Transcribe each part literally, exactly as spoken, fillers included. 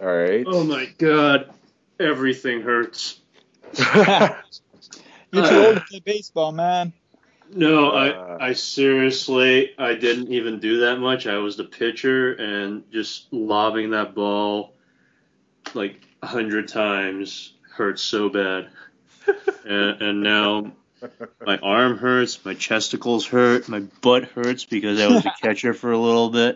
All right. Oh my god, everything hurts. You're too old to play baseball, man. No, Uh, I I seriously I didn't even do that much. I was the pitcher and just lobbing that ball like a hundred times hurts so bad. and, and now my arm hurts, my chesticles hurt, my butt hurts because I was the catcher for a little bit.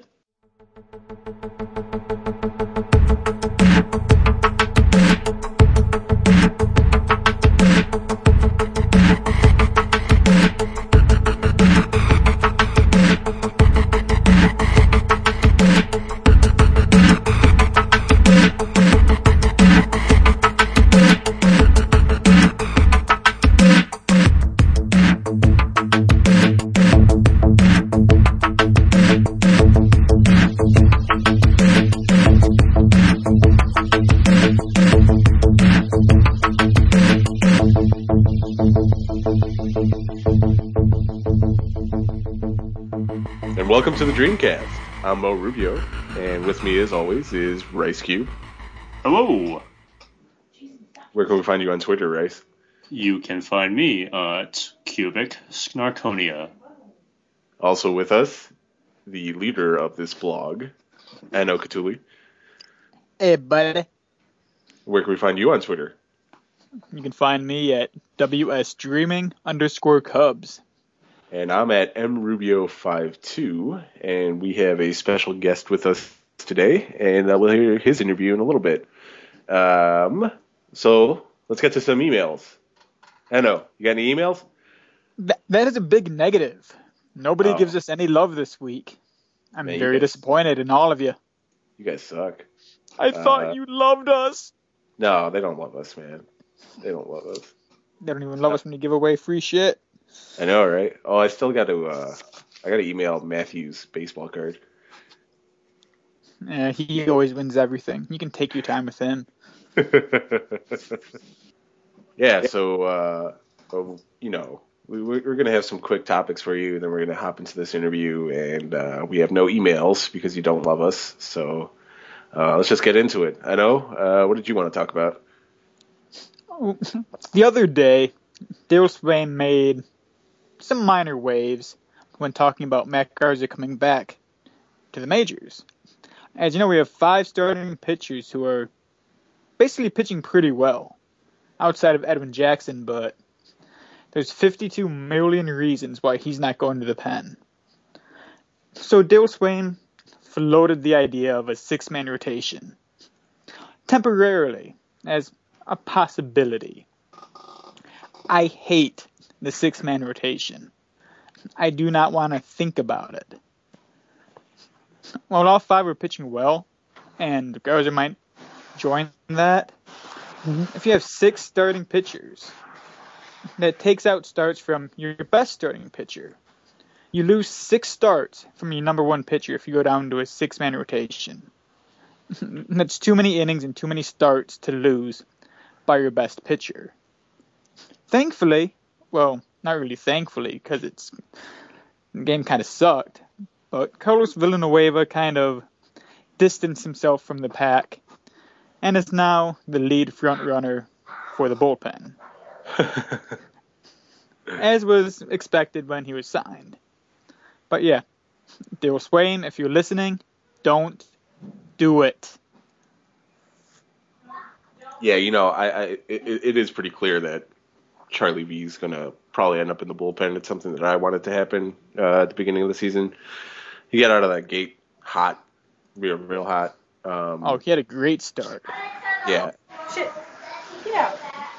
And welcome to the Dreamcast. I'm Mo Rubio, and with me, as always, is Rice Cube. Hello. Where can we find you on Twitter, Rice? You can find me at Cubic Snarkonia. Also with us, the leader of this blog, Anno Catuli. Hey, buddy. Where can we find you on Twitter? You can find me at W S Dreaming underscore Cubs. And I'm at M Rubio fifty-two, and we have a special guest with us today, and uh, we'll hear his interview in a little bit. Um, so let's get to some emails. Anno, you got any emails? That, that is a big negative. Nobody Oh. gives us any love this week. I'm Man, you very guys- disappointed in all of you. You guys suck. I Uh, thought you loved us. No, they don't love us, man. They don't love us. They don't even love us when you give away free shit. I know, right? Oh, I still got to. Uh, I got to email Matthew's baseball card. Yeah, he always wins everything. You can take your time with him. Yeah. So, uh, oh, you know, we, we're gonna have some quick topics for you, and then we're gonna hop into this interview. And uh, we have no emails because you don't love us. So uh, let's just get into it. I know. Uh, what did you want to talk about? The other day, Dale Swain made some minor waves when talking about Matt Garza coming back to the majors. As you know, we have five starting pitchers who are basically pitching pretty well, outside of Edwin Jackson, but there's fifty-two million reasons why he's not going to the pen. So Dale Swain floated the idea of a six-man rotation, temporarily, as a possibility. I hate the six-man rotation. I do not want to think about it. While all five are pitching well, and Garza might join that, if you have six starting pitchers, that takes out starts from your best starting pitcher. You lose six starts from your number one pitcher if you go down to a six-man rotation. That's too many innings and too many starts to lose by your best pitcher. Thankfully, well, not really thankfully, because it's the game kind of sucked, but Carlos Villanueva kind of distanced himself from the pack and is now the lead front runner for the bullpen, as was expected when he was signed. But yeah, Dale Swain, if you're listening, don't do it. Yeah, you know, I, I it, it is pretty clear that Charlie V is going to probably end up in the bullpen. It's something that I wanted to happen uh, at the beginning of the season. He got out of that gate hot, real, real hot. Um, Oh, he had a great start. yeah. Shit. Get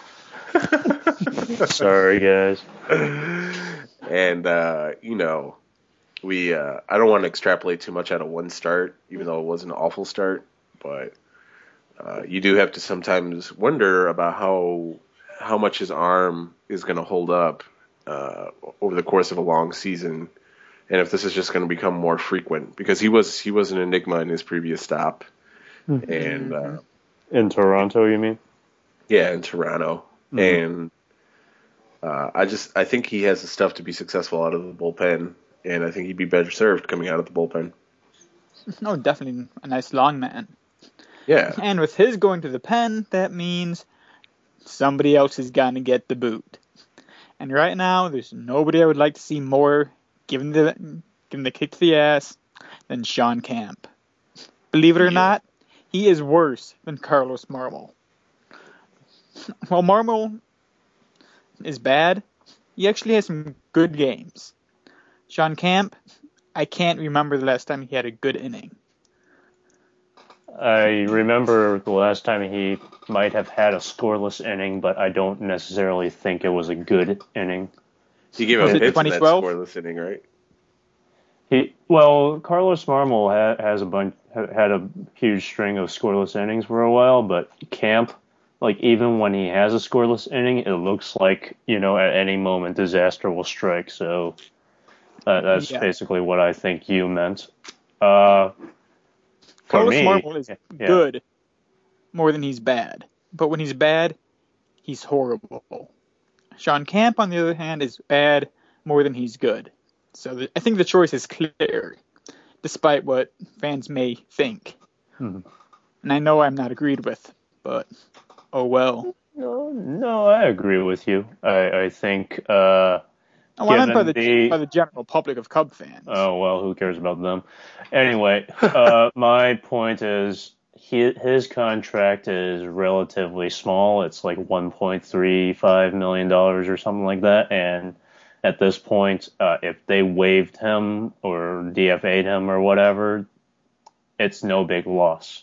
out. Sorry, guys. And, uh, you know, we uh, I don't want to extrapolate too much out of one start, even though it was an awful start. But uh, you do have to sometimes wonder about how how much his arm is going to hold up uh, over the course of a long season, and if this is just going to become more frequent, because he was he was an enigma in his previous stop, Mm-hmm. and uh, In Toronto, you mean? yeah, in Toronto, Mhm. and uh, I just I think he has the stuff to be successful out of the bullpen, and I think he'd be better served coming out of the bullpen. No, definitely a nice long man. Yeah. And with his going to the pen, that means somebody else is going to get the boot. And right now, there's nobody I would like to see more given the given the kick to the ass than Sean Camp. Believe it or Yeah. not, he is worse than Carlos Marmol. While Marmol is bad, he actually has some good games. Sean Camp, I can't remember the last time he had a good inning. I remember the last time he might have had a scoreless inning, but I don't necessarily think it was a good inning. He gave Was up it hits in that twenty twelve? scoreless inning, right? He well, Carlos Marmol ha, has a bunch had a huge string of scoreless innings for a while, but Camp, like even when he has a scoreless inning, it looks like you know at any moment disaster will strike. So uh, that's Yeah. basically what I think you meant. Uh, for Carlos me, Marmol is yeah. good more than he's bad. But when he's bad, he's horrible. Sean Camp, on the other hand, is bad more than he's good. So the, I think the choice is clear, despite what fans may think. Hmm. And I know I'm not agreed with, but oh well. No, no, I agree with you. I, I think. Uh, Oh, I meant by Given the, the- by the general public of Cub fans. Oh, well, who cares about them? Anyway, uh, my point is he, his contract is relatively small. It's like one point three five million dollars or something like that. And at this point, uh, if they waived him or D F A'd him or whatever, it's no big loss.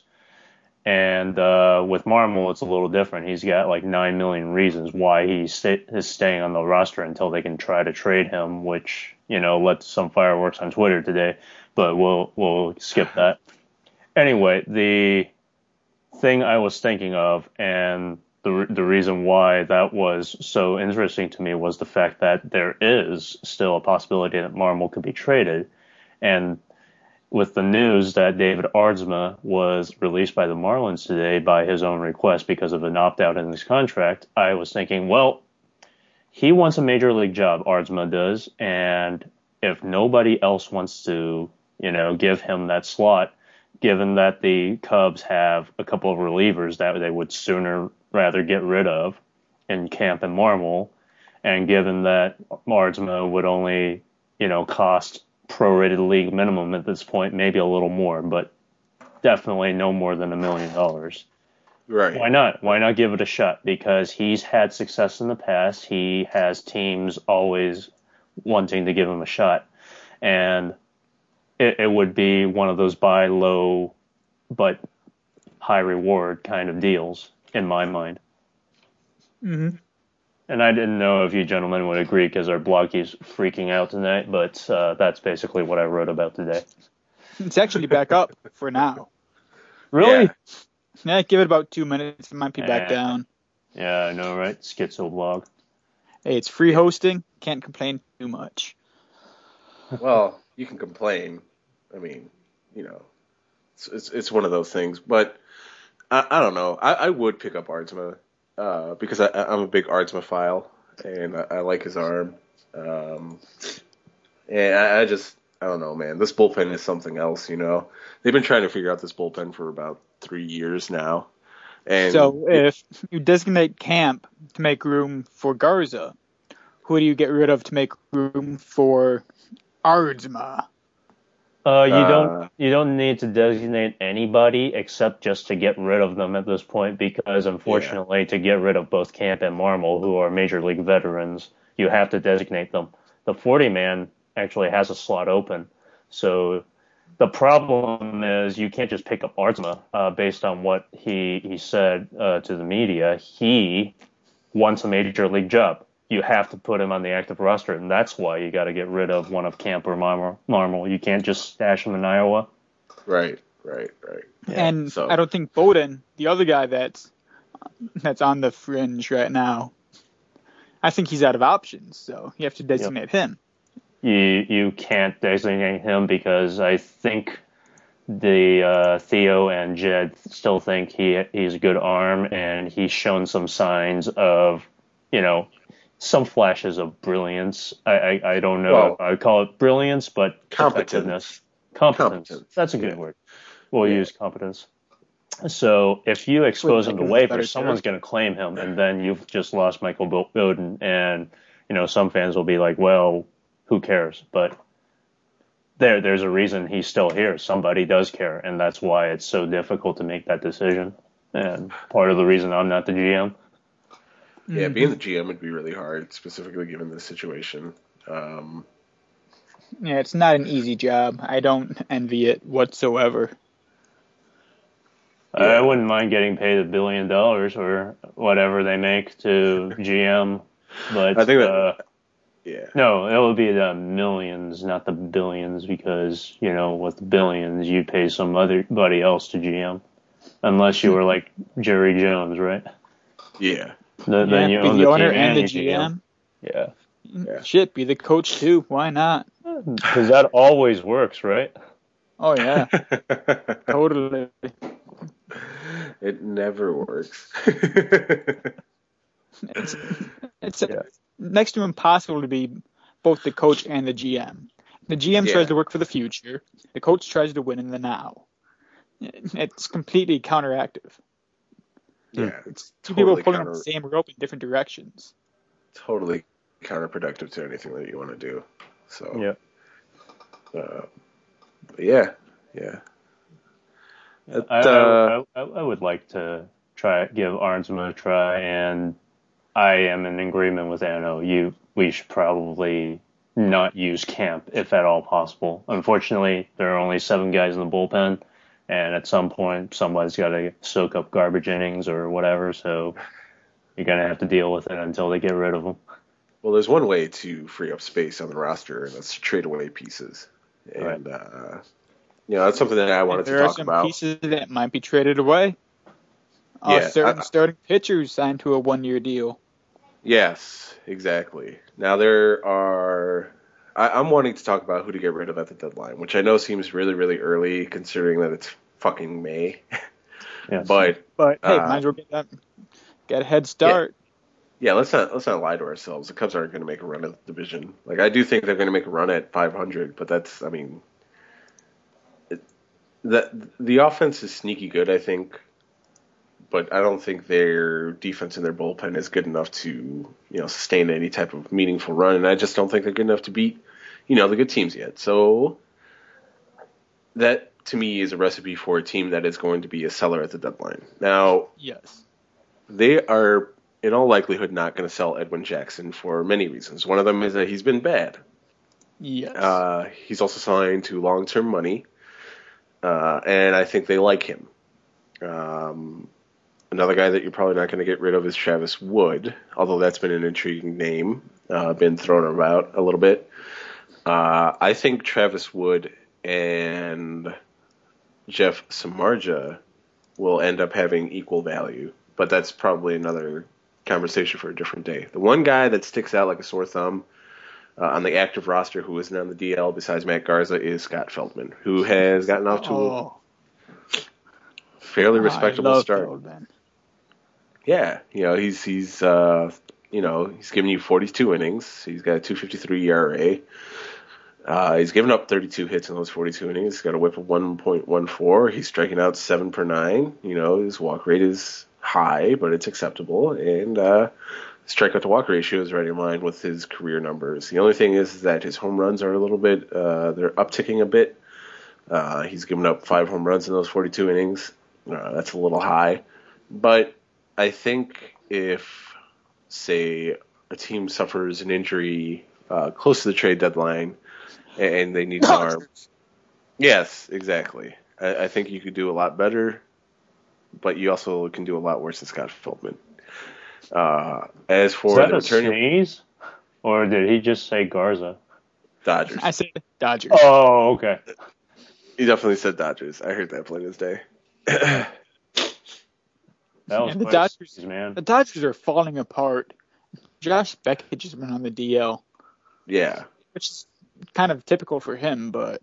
And uh, with Marmol, it's a little different. He's got like nine million reasons why he sta- is staying on the roster until they can try to trade him, which, you know, led to some fireworks on Twitter today, but we'll we'll skip that. Anyway, the thing I was thinking of and the the reason why that was so interesting to me was the fact that there is still a possibility that Marmol could be traded. And with the news that David Aardsma was released by the Marlins today by his own request because of an opt-out in his contract, I was thinking, well, he wants a major league job, Aardsma does, and if nobody else wants to, you know, give him that slot, given that the Cubs have a couple of relievers that they would sooner rather get rid of in Camp and Marmol, and given that Aardsma would only, you know, cost prorated league minimum at this point, maybe a little more, but definitely no more than a million dollars. Right. Why not? Why not give it a shot? Because he's had success in the past. He has teams always wanting to give him a shot. And it, it would be one of those buy low but high reward kind of deals, in my mind. Mm-hmm. And I didn't know if you gentlemen would agree because our blog keeps freaking out tonight, but uh, that's basically what I wrote about today. It's actually back up for now. Really? Yeah. Yeah, give it about two minutes. It might be back Eh. down. Yeah, I know, right? Schizo blog. Hey, it's free hosting. Can't complain too much. Well, you can complain. I mean, you know, it's it's, it's one of those things. But I, I don't know. I, I would pick up Aardsma uh, because I, I'm a big Aardsma file, and I, I like his arm. Um, and I, I just, I don't know, man. This bullpen is something else, you know. They've been trying to figure out this bullpen for about three years now. And So if you designate Camp to make room for Garza, who do you get rid of to make room for Aardsma? Uh, you Uh, don't you don't need to designate anybody except just to get rid of them at this point because unfortunately to get rid of both Camp and Marmol, who are major league veterans, you have to designate them. The forty man actually has a slot open, so the problem is you can't just pick up Aardsma uh, based on what he he said uh, to the media. He wants a major league job. You have to put him on the active roster, and that's why you got to get rid of one of Camp or Marmol. Marmol. You can't just stash him in Iowa. right, right, right. And so- I don't think Bowden, the other guy that's that's on the fringe right now, I think he's out of options. So you have to designate him. You you can't designate him because I think the uh, Theo and Jed still think he he's a good arm, and he's shown some signs of, you know, some flashes of brilliance. I I, I don't know Well, if I would call it brilliance, but competence. effectiveness. Competence. Competence. That's a good Yeah. word. We'll Yeah. use competence. So if you expose him Wouldn't to make him a waivers, better someone's turf. going to claim him, and then you've just lost Michael Bo- Bowden. And you know, some fans will be like, "Well, who cares?" But there, there's a reason he's still here. Somebody does care, and that's why it's so difficult to make that decision. And part of the reason I'm not the G M. Yeah, Mhm. being the G M would be really hard, specifically given this situation. Um, Yeah, it's not an easy job. I don't envy it whatsoever. I Yeah. wouldn't mind getting paid a billion dollars or whatever they make to G M, but I think that, uh, yeah. no, it would be the millions, not the billions, because you know with the billions you pay somebody else to G M, unless you were like Jerry Jones, right? Yeah. Then, Yeah, then you be own the the owner team and and the you G G M. M. Yeah, Yeah. Shit, be the coach too. Why not? because that always works, right? Oh yeah, totally. It never works. It's it's Yeah. next to impossible to be both the coach and the G M. The G M Yeah. tries to work for the future. The coach tries to win in the now. It's completely counteractive. Yeah, Hmm. it's Two people totally pulling on the counter, same rope in different directions. totally counterproductive to anything that you want to do. So, Yeah. uh, but yeah, yeah. It, I, uh, I, I, I would like to try give Arnsma a try, and I am in agreement with Anno. You, we should probably not use Camp if at all possible. Unfortunately, there are only seven guys in the bullpen, and at some point, somebody's got to soak up garbage innings or whatever. So you're gonna have to deal with it until they get rid of them. well, there's one way to free up space on the roster, and that's to trade away pieces. Right. And uh, you know, that's something that I wanted And to there are talk some about. pieces that might be traded away. Uh, Yeah, certain I, starting pitchers signed to a one-year deal. yes, exactly. Now there are. I, I'm wanting to talk about who to get rid of at the deadline, which I know seems really, really early considering that it's fucking May. Yes. But But hey, uh, might as well get that, get a head yeah, start. yeah. Let's not let's not lie to ourselves. The Cubs aren't going to make a run at the division. Like I do think they're going to make a run at five hundred, but that's I mean, it, that the offense is sneaky good. I think. But I don't think their defense and their bullpen is good enough to, you know, sustain any type of meaningful run, and I just don't think they're good enough to beat, you know, the good teams yet. So that to me is a recipe for a team that is going to be a seller at the deadline. Now Yes. they are in all likelihood not going to sell Edwin Jackson for many reasons. One of them is that he's been bad. Yes. Uh, he's also signed to long-term money, uh, and I think they like him. Um, Another guy that you're probably not going to get rid of is Travis Wood, although that's been an intriguing name, uh, been thrown about a little bit. Uh, I think Travis Wood and Jeff Samardzija will end up having equal value, but that's probably another conversation for a different day. The one guy that sticks out like a sore thumb uh, on the active roster who isn't on the D L besides Matt Garza is Scott Feldman, who has gotten off to a Oh, fairly I respectable love start. Feldman. Yeah, you know, he's he's uh, you know, he's given you forty-two innings. He's got a two fifty-three E R A. Uh, he's given up thirty-two hits in those forty-two innings. He's got a whip of one point one four. He's striking out seven per nine. You know, his walk rate is high, but it's acceptable. And uh, strikeout to walk ratio is right in line with his career numbers. The only thing is that his home runs are a little bit, uh, they're upticking a bit. Uh, he's given up five home runs in those forty-two innings. Uh, that's a little high. But I think if, say, a team suffers an injury uh, close to the trade deadline and they need an arm, yes, exactly. I, I think you could do a lot better, but you also can do a lot worse than Scott Feldman. Uh, as Is for that the a returning sneeze, or did he just say Garza? Dodgers, I said Dodgers. Oh, okay. he definitely said Dodgers. I heard that plain as day. That was And the quite a Dodgers, sneeze, man. the Dodgers are falling apart. Josh Beckett just went on the D L, Yeah, which is kind of typical for him, but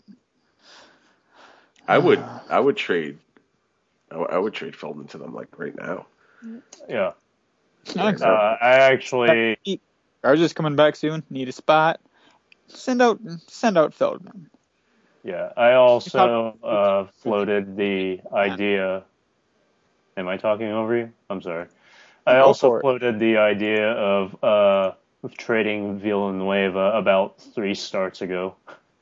I would, I would trade, I would- I would trade Feldman to them like right now. Yeah. I Uh, I actually, Garza's coming back soon. Need a spot. Send out, send out Feldman. yeah, I also uh, floated the idea Am I talking over you? I'm sorry. I Go also for it. floated the idea of uh, of trading Villanueva about three starts ago,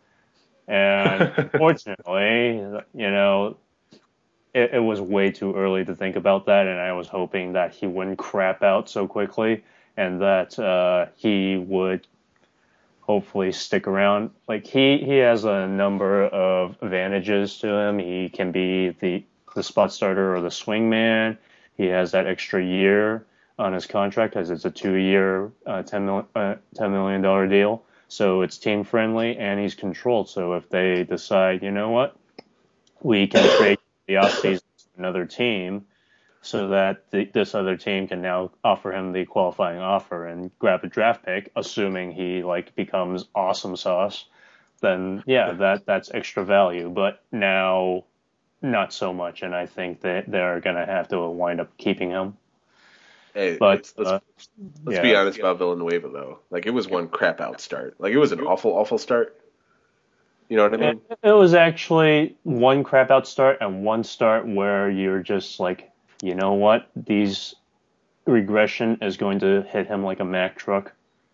and unfortunately, you know, it, it was way too early to think about that, and I was hoping that he wouldn't crap out so quickly, and that uh, he would hopefully stick around. Like he he has a number of advantages to him. He can be the the spot starter or the swing man. He has that extra year on his contract as it's a two year uh, ten mil, uh, ten million dollar deal. So it's team friendly and he's controlled. So if they decide, you know what, we can trade the offseason to another team so that the, this other team can now offer him the qualifying offer and grab a draft pick, assuming he like becomes awesome sauce, then yeah, that that's extra value. But now, not so much, and I think that they're gonna have to wind up keeping him. Hey, But let's let's uh, let's yeah, be honest about Villanueva though. Like it was one crap out start. Like it was an awful awful start. You know what I mean? it, it was actually one crap out start and one start where you're just like, you know what, these regression is going to hit him like a Mack truck.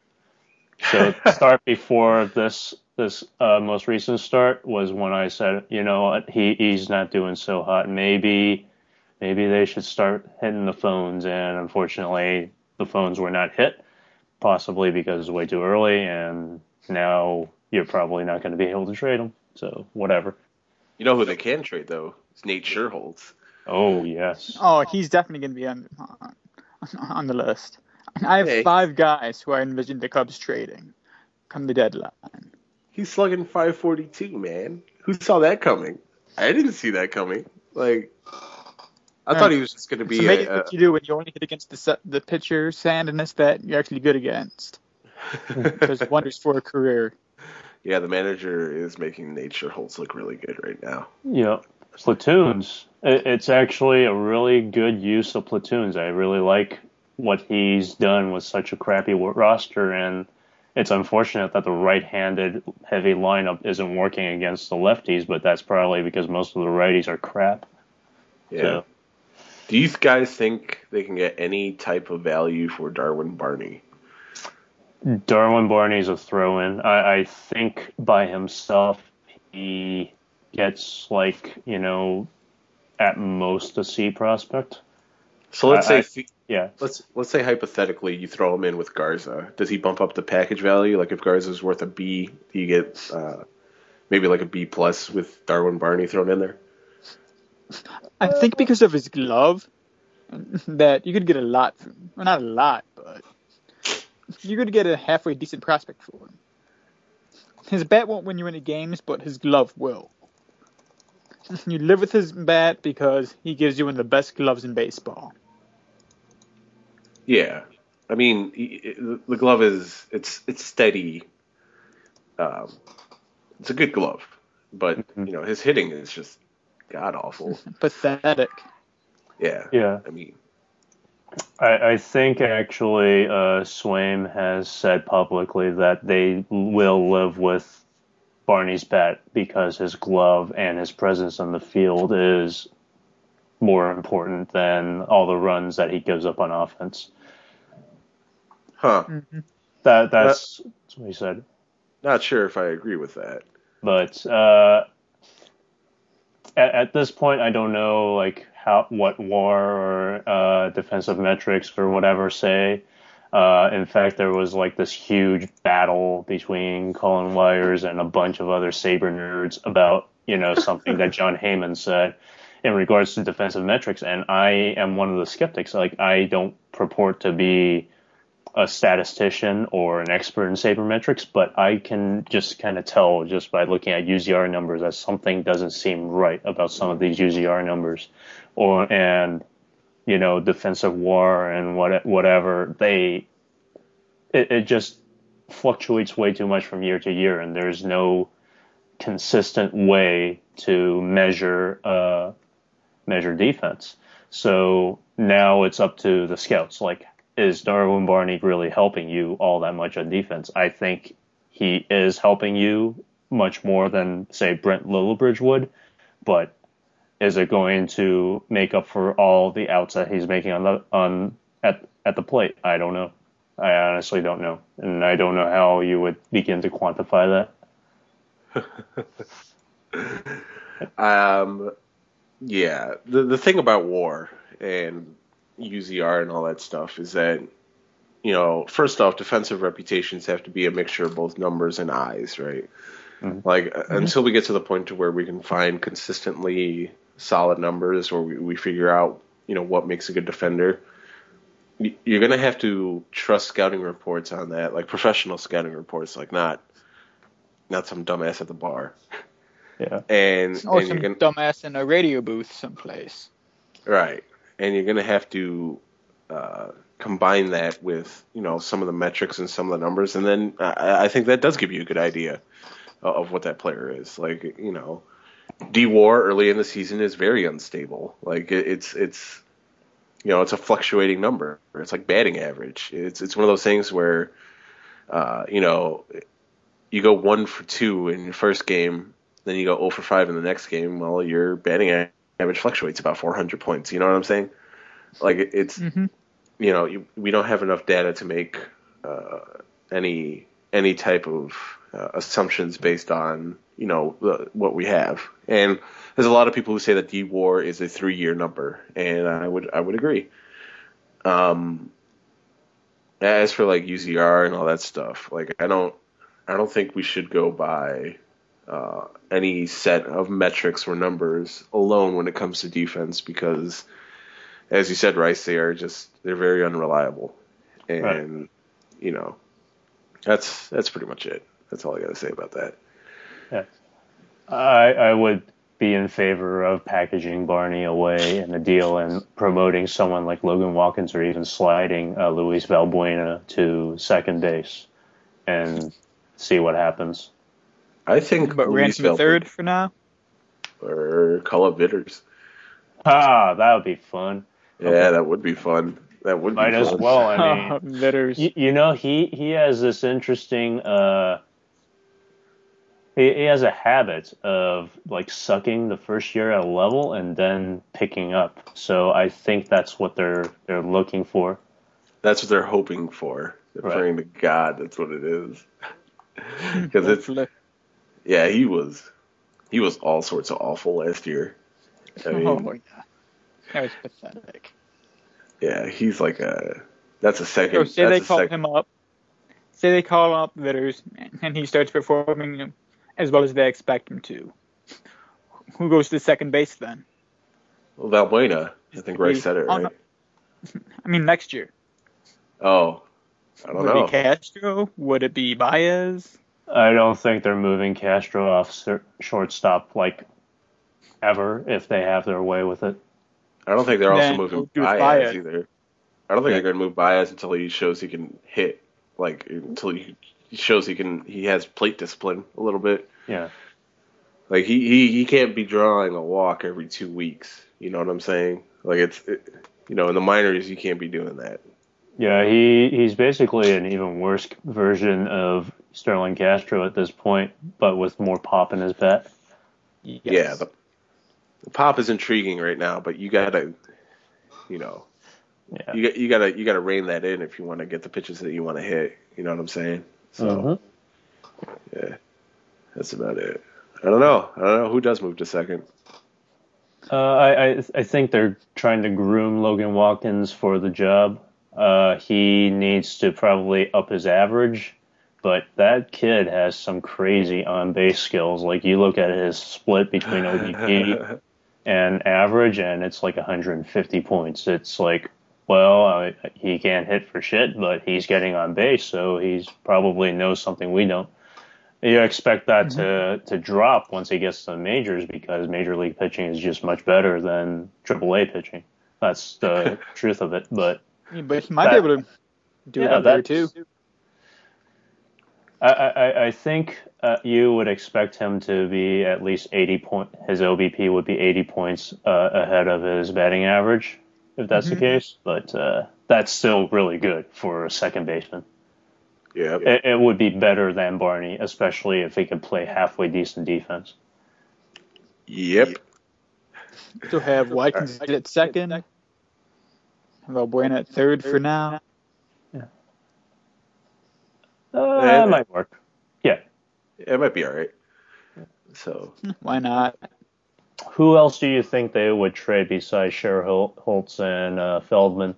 So the start before this this uh, most recent start was when I said, you know what, he he's not doing so hot. Maybe maybe they should start hitting the phones. And unfortunately, the phones were not hit, possibly because it's way too early. And now you're probably not going to be able to trade him. So whatever. You know who they can trade though? It's Nate Sherholtz. Oh yes. Oh, he's definitely going to be on, on on the list. I have Hey. five guys who I envision the Cubs trading come the deadline. He's slugging five forty-two, man. Who saw that coming? I didn't see that coming. Like, I Yeah. thought he was just going to be So make it a. what you do when you only hit against the se- the pitcher Sandinist that you're actually good against. Does wonders for a career. Yeah, the manager is making Nate Sherholtz look really good right now. Yeah. Platoons. It, it's actually a really good use of platoons. I really like what he's done with such a crappy roster, and it's unfortunate that the right-handed heavy lineup isn't working against the lefties, but that's probably because most of the righties are crap. Yeah. So, Do you guys think they can get any type of value for Darwin Barney? Darwin Barney's a throw-in. I, I think by himself he gets like, you know, at most a C prospect. So let's I- say I- Yeah. let's let's say hypothetically you throw him in with Garza. Does he bump up the package value? Like if Garza's worth a B, do you get uh, maybe like a B plus with Darwin Barney thrown in there? I think because of his glove, that you could get a lot. From, well, not a lot, but you could get a halfway decent prospect for him. His bat won't win you any games, but his glove will. You live with his bat because he gives you one of the best gloves in baseball. Yeah, I mean he- it- the glove is it's it's steady. Um, it's a good glove, but Mhm. you know his hitting is just god awful. Pathetic. Yeah, Yeah. I mean I, I think actually uh, Swaim has said publicly that they will live with Barney's bat because his glove and his presence on the field is more important than all the runs that he gives up on offense. huh? Mm-hmm. That that's, that's what he said. Not sure if I agree with that. But uh, at, at this point, I don't know like how what WAR or uh, defensive metrics or whatever say. Uh, in fact, there was like this huge battle between Colin Wires and a bunch of other Saber nerds about you know something that John Heyman said in regards to defensive metrics, and I am one of the skeptics. Like I don't purport to be a statistician or an expert in sabermetrics, but I can just kind of tell just by looking at U Z R numbers that something doesn't seem right about some of these U Z R numbers, or and you know defensive WAR and what whatever they it, it just fluctuates way too much from year to year, and there's no consistent way to measure uh, measure defense. So now it's up to the scouts, like. Is Darwin Barney really helping you all that much on defense? I think he is helping you much more than, say, Brent Lillibridge would. But is it going to make up for all the outs that he's making on the on at at the plate? I don't know. I honestly don't know, and I don't know how you would begin to quantify that. um, yeah, the the thing about WAR and U Z R and all that stuff is that, you know, first off, defensive reputations have to be a mixture of both numbers and eyes, right? Mm-hmm. Like mm-hmm. until we get to the point to where we can find consistently solid numbers, or we, we figure out, you know, what makes a good defender, you're going to have to trust scouting reports on that, like professional scouting reports, like not not some dumbass at the bar. Yeah. And, or and some gonna, dumbass in a radio booth someplace. Right. And you're going to have to uh, combine that with, you know, some of the metrics and some of the numbers, and then I, I think that does give you a good idea of what that player is. Like, you know, D-WAR early in the season is very unstable. Like, it, it's it's you know, it's a fluctuating number. It's like batting average. It's it's one of those things where, uh, you know, you go one for two in your first game, then you go zero for five in the next game. Well, your batting average fluctuates about four hundred points. You know what I'm saying? Like, it's, mm-hmm. you know, you, we don't have enough data to make uh, any any type of uh, assumptions based on, you know, the, what we have. And there's a lot of people who say that D-WAR is a three-year number, and I would I would agree. Um, as for like U Z R and all that stuff, like I don't I don't think we should go by uh, any set of metrics or numbers alone when it comes to defense, because, as you said, Rice, they are just they're very unreliable, and right. you know, that's that's pretty much it. That's all I got to say about that. Yeah, I I would be in favor of packaging Barney away in the deal and promoting someone like Logan Watkins, or even sliding uh, Luis Valbuena to second base and see what happens. I think, but Luis Valbuena third for now, or call up Vitters. Ah, that would be fun. Yeah, okay. that would be fun. That would Might be as fun. well. I mean, Vitters. You, you know, he he has this interesting. Uh, he, he has a habit of like sucking the first year at a level and then picking up. So I think that's what they're they're looking for. That's what they're hoping for. They're right. praying to God. That's what it is. Because it's yeah, he was he was all sorts of awful last year. I mean, oh yeah, that was pathetic. Yeah, he's like a that's a second. So say that's they call sec- him up. Say they call up Vitters and he starts performing as well as they expect him to. Who goes to second base then? Well, Valbuena. I think Rice said it, right? I mean, next year. Oh, I don't Would know. Would it be Castro? Would it be Baez? I don't think they're moving Castro off shortstop like ever if they have their way with it. I don't think they're also then moving Baez, Baez either. I don't think yeah. they're going to move Baez until he shows he can hit, like until he shows he can he has plate discipline a little bit. Yeah. Like he, he, he can't be drawing a walk every two weeks. You know what I'm saying? Like it's it, you know, in the minors you can't be doing that. Yeah, he, he's basically an even worse version of Sterling Castro at this point, but with more pop in his bat. Yes. Yeah, the, the pop is intriguing right now, but you gotta, you know, yeah. you you gotta you gotta rein that in if you want to get the pitches that you want to hit. You know what I'm saying? So, mm-hmm. yeah, that's about it. I don't know. I don't know who does move to second. Uh, I, I I think they're trying to groom Logan Watkins for the job. Uh, he needs to probably up his average, but that kid has some crazy on-base skills. Like, you look at his split between O B P and average, and it's like one hundred fifty points. It's like, well, uh, he can't hit for shit, but he's getting on base, so he's probably knows something we don't. You expect that mm-hmm. to, to drop once he gets to the majors, because major league pitching is just much better than triple A pitching. That's the truth of it, but... Yeah, but he might that, be able to do yeah, it out there too. I, I, I think uh, you would expect him to be at least eighty point. His O B P would be eighty points uh, ahead of his batting average, if that's mm-hmm. the case. But uh, that's still really good for a second baseman. Yeah, it, it would be better than Barney, especially if he could play halfway decent defense. Yep. Still have Watkins at second. Valbuena at third for now. Uh, And- that might work. Yeah. It might be all right. So Why not? Who else do you think they would trade besides Scherholtz and uh, Feldman?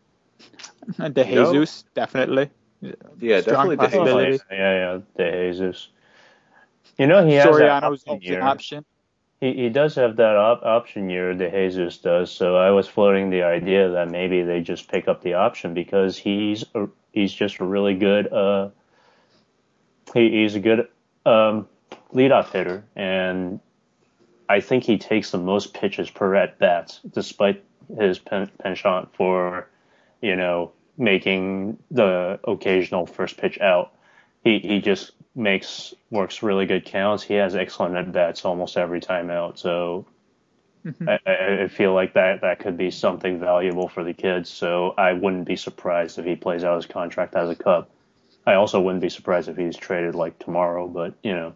De Jesus, definitely. yeah, Strong definitely De Jesus. possibility. Yeah, yeah, De Jesus. You know, he has that Soriano's option also year. an option. He he does have that op- option year, De Jesus does. So I was floating the idea that maybe they just pick up the option because he's a, he's just a really good uh he, he's a good um leadoff hitter, and I think he takes the most pitches per at bats, despite his pen- penchant for, you know, making the occasional first pitch out. He he just makes works really good counts. He has excellent at bats almost every time out. So Mhm. I, I I feel like that that could be something valuable for the kids. So I wouldn't be surprised if he plays out his contract as a Cub. I also wouldn't be surprised if he's traded like tomorrow. But you know,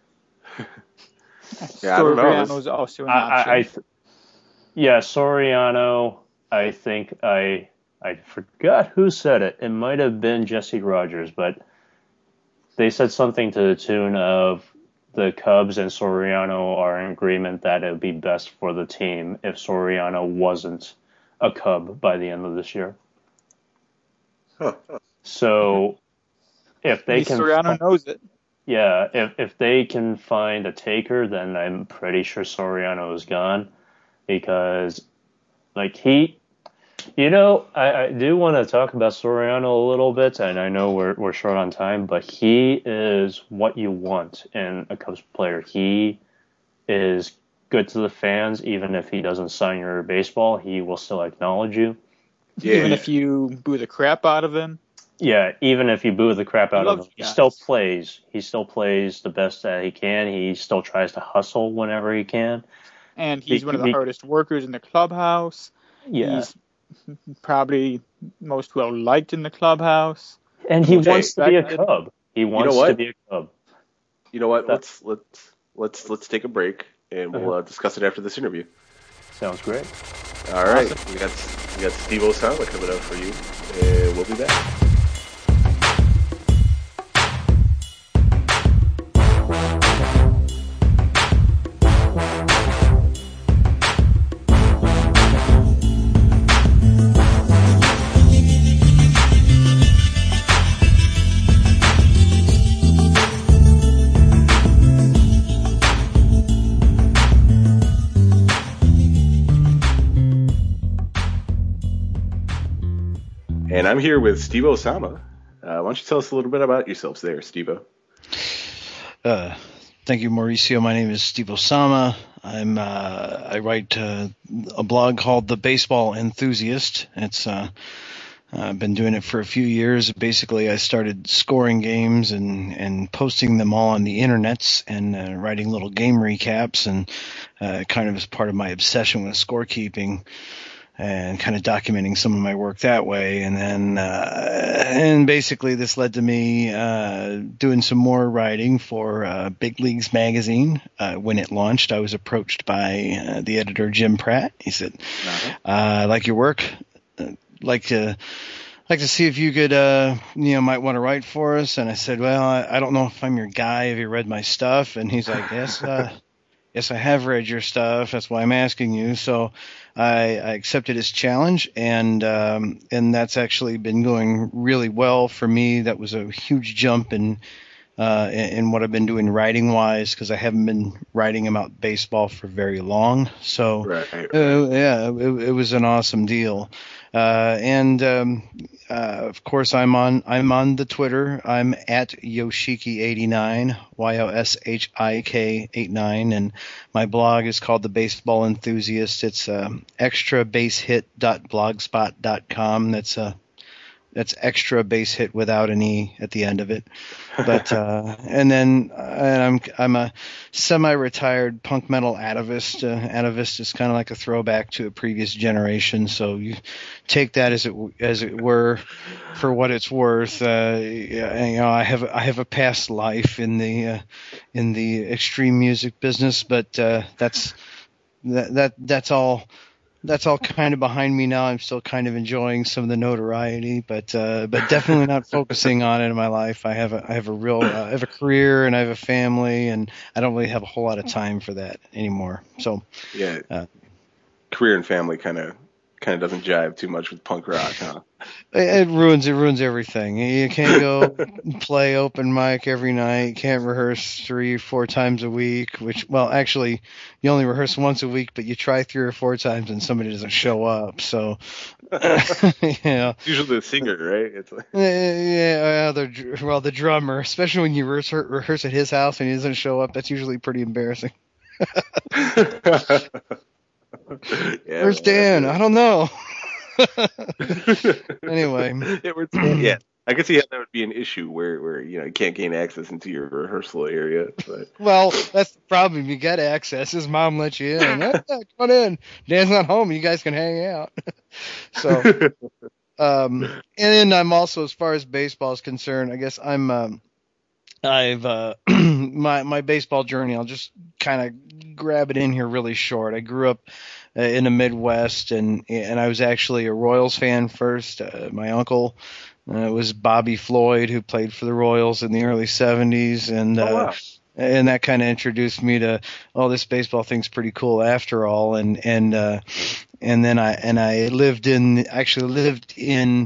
Yeah, I don't know. Soriano's also an I, option. I, I th- yeah, Soriano. I think I I forgot who said it. It might have been Jesse Rogers, but they said something to the tune of the Cubs and Soriano are in agreement that it would be best for the team if Soriano wasn't a Cub by the end of this year. Huh. So if they At least can, Soriano knows it. yeah, if if they can find a taker, then I'm pretty sure Soriano is gone, because like he, you know, I, I do want to talk about Soriano a little bit, and I know we're we're short on time, but he is what you want in a Cubs player. He is good to the fans, even if he doesn't sign your baseball, he will still acknowledge you. Yeah. Even if you boo the crap out of him. Yeah, even if you boo the crap He out of loves him, he guys. still plays. He still plays the best that he can. He still tries to hustle whenever he can. And he's Be- one of the be- hardest workers in the clubhouse. Yeah, He's probably most well liked in the clubhouse. and he Okay. wants to be a Cub. He wants to what? be a Cub. You know what? That- Let's let's let's let's take a break and we'll uh, discuss it after this interview. Sounds great. All right, we got we got Steve Osama coming up for you, and we'll be back. And I'm here with Steve Osama. Uh, why don't you tell us a little bit about yourselves there, Steve? Uh, thank you, Mauricio. My name is Steve Osama. I'm uh, I write uh, a blog called The Baseball Enthusiast. It's uh, I've been doing it for a few years. Basically, I started scoring games and, and posting them all on the internets and uh, writing little game recaps, and uh, kind of as part of my obsession with scorekeeping, and kind of documenting some of my work that way. And then, uh, and basically this led to me, uh, doing some more writing for, uh, Big Leagues magazine. Uh, when it launched, I was approached by, uh, the editor, Jim Pratt. He said, uh, I like your work. Uh, like to, like to see if you could, uh, you know, might want to write for us. And I said, well, I, I don't know if I'm your guy. Have you read my stuff? And he's like, yes, uh, yes, I have read your stuff. That's why I'm asking you. So I, I accepted his challenge, and um, and that's actually been going really well for me. That was a huge jump in uh, in, in what I've been doing writing wise, because I haven't been writing about baseball for very long. So Right. right. uh, yeah, it, it was an awesome deal. Uh, and um, uh, of course, I'm on I'm on the Twitter. I'm at Yoshiki eighty-nine, Y O S H I K eighty-nine, and my blog is called The Baseball Enthusiast. It's um, extra base hit dot blogspot dot com. That's a That's extra base hit without an E at the end of it. But uh, and then uh, and I'm I'm a semi-retired punk metal atavist. Uh, atavist is kind of like a throwback to a previous generation. So you take that as it as it were for what it's worth. Uh, yeah, you know, I have I have a past life in the uh, in the extreme music business, but uh, that's that that that's all. That's all kind of behind me now. I'm still kind of enjoying some of the notoriety, but uh, but definitely not focusing on it in my life. I have a I have a real uh, I have a career and I have a family, and I don't really have a whole lot of time for that anymore. So Yeah, uh, career and family kind of kind of doesn't jive too much with punk rock, huh? it, it ruins it ruins everything. You can't go play open mic every night. You can't rehearse three four times a week. Which well, actually, you only rehearse once a week, but you try three or four times and somebody doesn't show up. So yeah. Usually the singer, right? It's like, Yeah, yeah, the well, the drummer, especially when you rehearse, rehearse at his house and he doesn't show up, that's usually pretty embarrassing. yeah, Where's Dan? I don't know. Anyway, yeah, we're, yeah, I could see how that would be an issue where, where you know you can't gain access into your rehearsal area. But well, that's the problem. You got access. His mom lets you in. Yeah, come on in. Dan's not home. You guys can hang out. So, um, and then I'm also, as far as baseball is concerned, I guess I'm. Um, I've uh, my my baseball journey. I'll just kind of grab it in here really short. I grew up uh, in the Midwest, and and I was actually a Royals fan first. Uh, my uncle uh, was Bobby Floyd, who played for the Royals in the early seventies, and uh, oh, wow. and that kind of introduced me to, oh, this baseball thing's pretty cool after all. And and uh, and then I and I lived in actually lived in.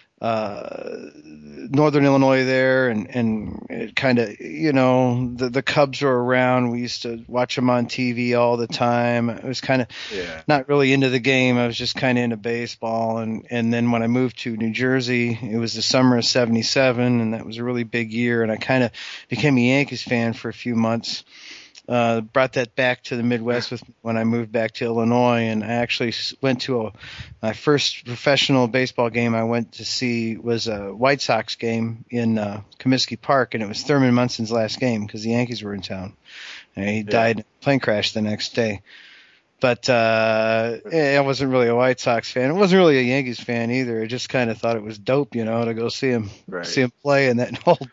Uh, Northern Illinois there, and and it kind of, you know, the the Cubs were around. We used to watch them on T V all the time. I was kind of Yeah. not really into the game. I was just kind of into baseball. And and then when I moved to New Jersey, it was the summer of seventy-seven, and that was a really big year. And I kind of became a Yankees fan for a few months. Uh, brought that back to the Midwest with when I moved back to Illinois, and I actually went to a my first professional baseball game I went to see was a White Sox game in uh, Comiskey Park, and it was Thurman Munson's last game because the Yankees were in town, and he Yeah. died in a plane crash the next day. But uh, I wasn't really a White Sox fan. I wasn't really a Yankees fan either. I just kind of thought it was dope, you know, to go see him Right. see him play, and that whole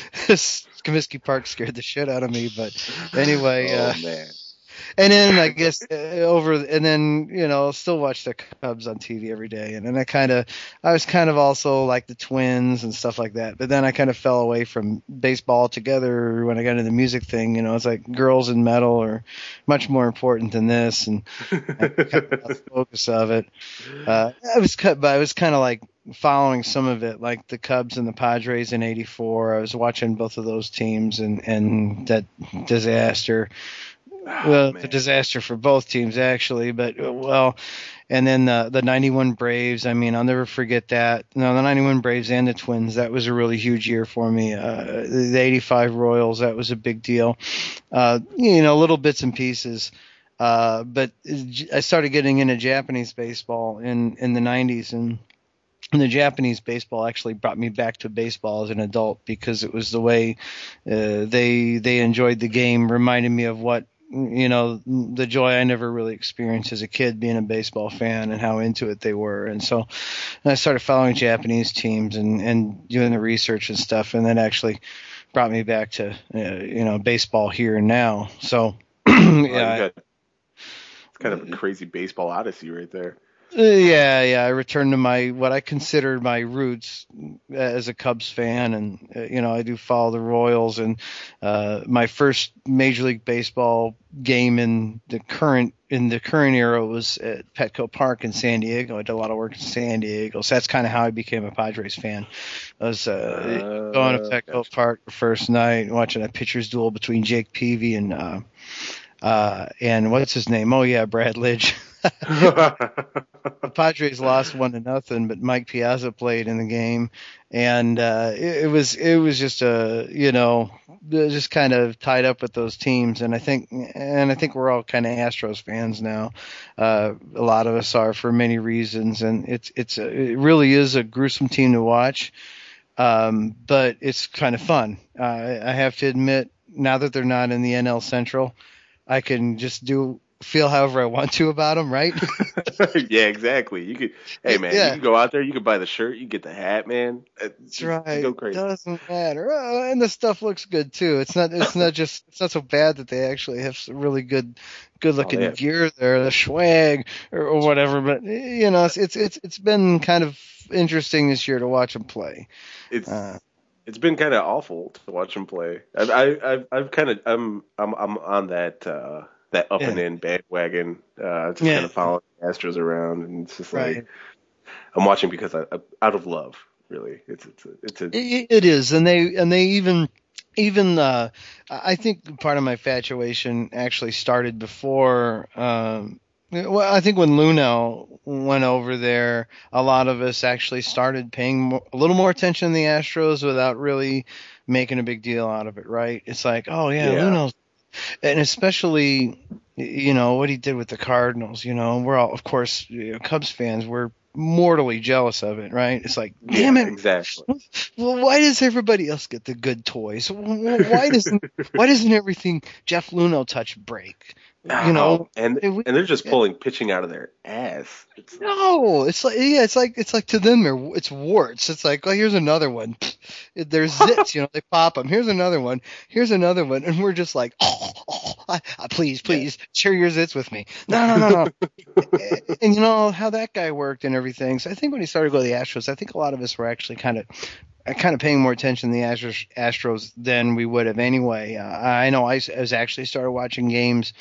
Comiskey Park scared the shit out of me. But anyway, Oh uh, man. and then I guess uh, over, and then, you know, still watch the Cubs on T V every day. And then I kind of, I was kind of also like the Twins and stuff like that. But then I kind of fell away from baseball altogether when I got into the music thing. You know, it's like girls and metal are much more important than this, and I kind of lost the focus of it. Uh, I was cut, but I was kind of like following some of it, like the Cubs and the Padres in eighty-four. I was watching both of those teams, and and that disaster. Oh, Well, man. it's a disaster for both teams, actually. But, uh, well, and then the the ninety-one Braves, I mean, I'll never forget that. No, the ninety-one Braves and the Twins, that was a really huge year for me. Uh, the the eighty-five Royals, that was a big deal. Uh, you know, little bits and pieces. Uh, but I started getting into Japanese baseball in, in the nineties, and And the Japanese baseball actually brought me back to baseball as an adult, because it was the way uh, they they enjoyed the game, reminded me of what, you know, the joy I never really experienced as a kid being a baseball fan, and how into it they were. And so and I started following Japanese teams and, and doing the research and stuff, and that actually brought me back to, uh, you know, baseball here and now. So, Wow, you yeah. got- it's kind of a crazy baseball odyssey right there. Uh, yeah, yeah. I returned to my what I considered my roots as a Cubs fan, and uh, you know, I do follow the Royals. And uh, my first Major League Baseball game in the current in the current era was at Petco Park in San Diego. I did a lot of work in San Diego, so that's kind of how I became a Padres fan. I was uh, Uh, going to Petco gotcha. Park the first night, and watching a pitcher's duel between Jake Peavy and uh, uh, and what's his name? Oh yeah, Brad Lidge. The Padres lost one to nothing, but Mike Piazza played in the game, and uh, it, it was it was just a you know just kind of tied up with those teams, and I think and I think we're all kind of Astros fans now. Uh, a lot of us are for many reasons, and it's it's a, it really is a gruesome team to watch, um, but it's kind of fun. Uh, I have to admit, now that they're not in the N L Central, I can just do feel however I want to about them, right? Yeah, exactly. You could, hey man, Yeah. you can go out there, you could buy the shirt, you get the hat, man. That's Just right. go crazy. Doesn't matter. Oh, and the stuff looks good too. It's not. It's not just. It's not so bad that they actually have some really good, good looking Oh, yeah. gear there, the swag or, or whatever. But you know, it's it's it's it's been kind of interesting this year to watch them play. It's Uh, it's been kind of awful to watch him play. I've I, I've I've kind of I'm I'm I'm on that uh, that up and Yeah. in bandwagon. Uh, just Yeah. kind of following the Astros around, and it's just like Right. I'm watching because I, I out of love. Really, it's it's a, it's a It, it is, and they and they even even uh, I think part of my infatuation actually started before. Um, well, I think when Luno went over there, a lot of us actually started paying more, a little more attention to the Astros without really making a big deal out of it. Right? It's like, oh yeah, Yeah. Luno's, and especially you know what he did with the Cardinals. You know, we're all, of course, you know, Cubs fans. We're mortally jealous of it, right? It's like, damn yeah, it, exactly. well, why does everybody else get the good toys? Why doesn't why doesn't everything Jeff Luno touch break? You know, Oh, and we- and they're just pulling pitching out of their ass. It's, no, it's like yeah, it's like it's like to them they're it's warts. It's like, oh, here's another one. There's zits, you know, they pop them. Here's another one. Here's another one, and we're just like, oh, oh, I, I, please, please, share your zits with me. No, no, no, no. And you know how that guy worked and everything. So I think when he started to go to the Astros, I think a lot of us were actually kind of kind of paying more attention to the Astros, Astros than we would have anyway. Uh, I know I, I was actually started watching games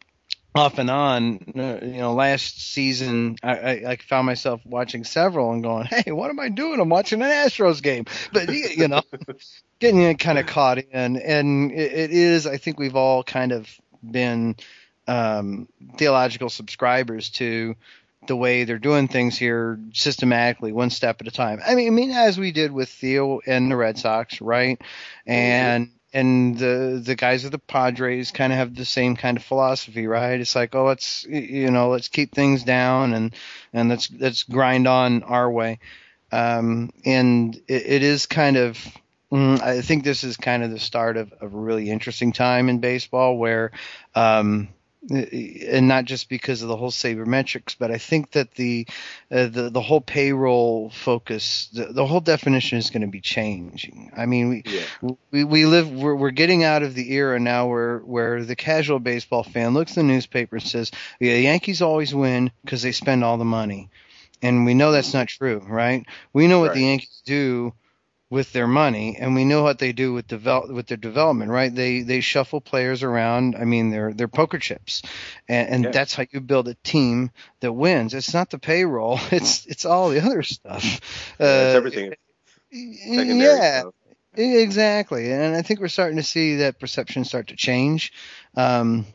off and on. Uh, you know, last season I, I, I found myself watching several and going, "Hey, what am I doing? I'm watching an Astros game." But you know, getting kind of caught in, and it, it is. I think we've all kind of been um, theological subscribers to the way they're doing things here systematically, one step at a time. I mean, I mean, as we did with Theo and the Red Sox, right? And and the the guys of the Padres kind of have the same kind of philosophy, right? It's like, oh, let's you know, let's keep things down and and let's let's grind on our way. Um, and it, it is kind of, I think this is kind of the start of, of a really interesting time in baseball where. Um, And not just because of the whole sabermetrics, but I think that the uh, the the whole payroll focus, the, the whole definition is going to be changing. I mean, we yeah. we, we live we're we're getting out of the era now where where the casual baseball fan looks at the newspaper and says, "Yeah, the Yankees always win because they spend all the money," and we know that's not true, right? We know what Right. the Yankees do with their money, and we know what they do with develop with their development, right? They they shuffle players around. I mean, they're they're poker chips, and, and Yeah. that's how you build a team that wins. It's not the payroll; it's it's all the other stuff. Yeah, it's Uh, everything. Secondary yeah, stuff. exactly. And I think we're starting to see that perception start to change. Um,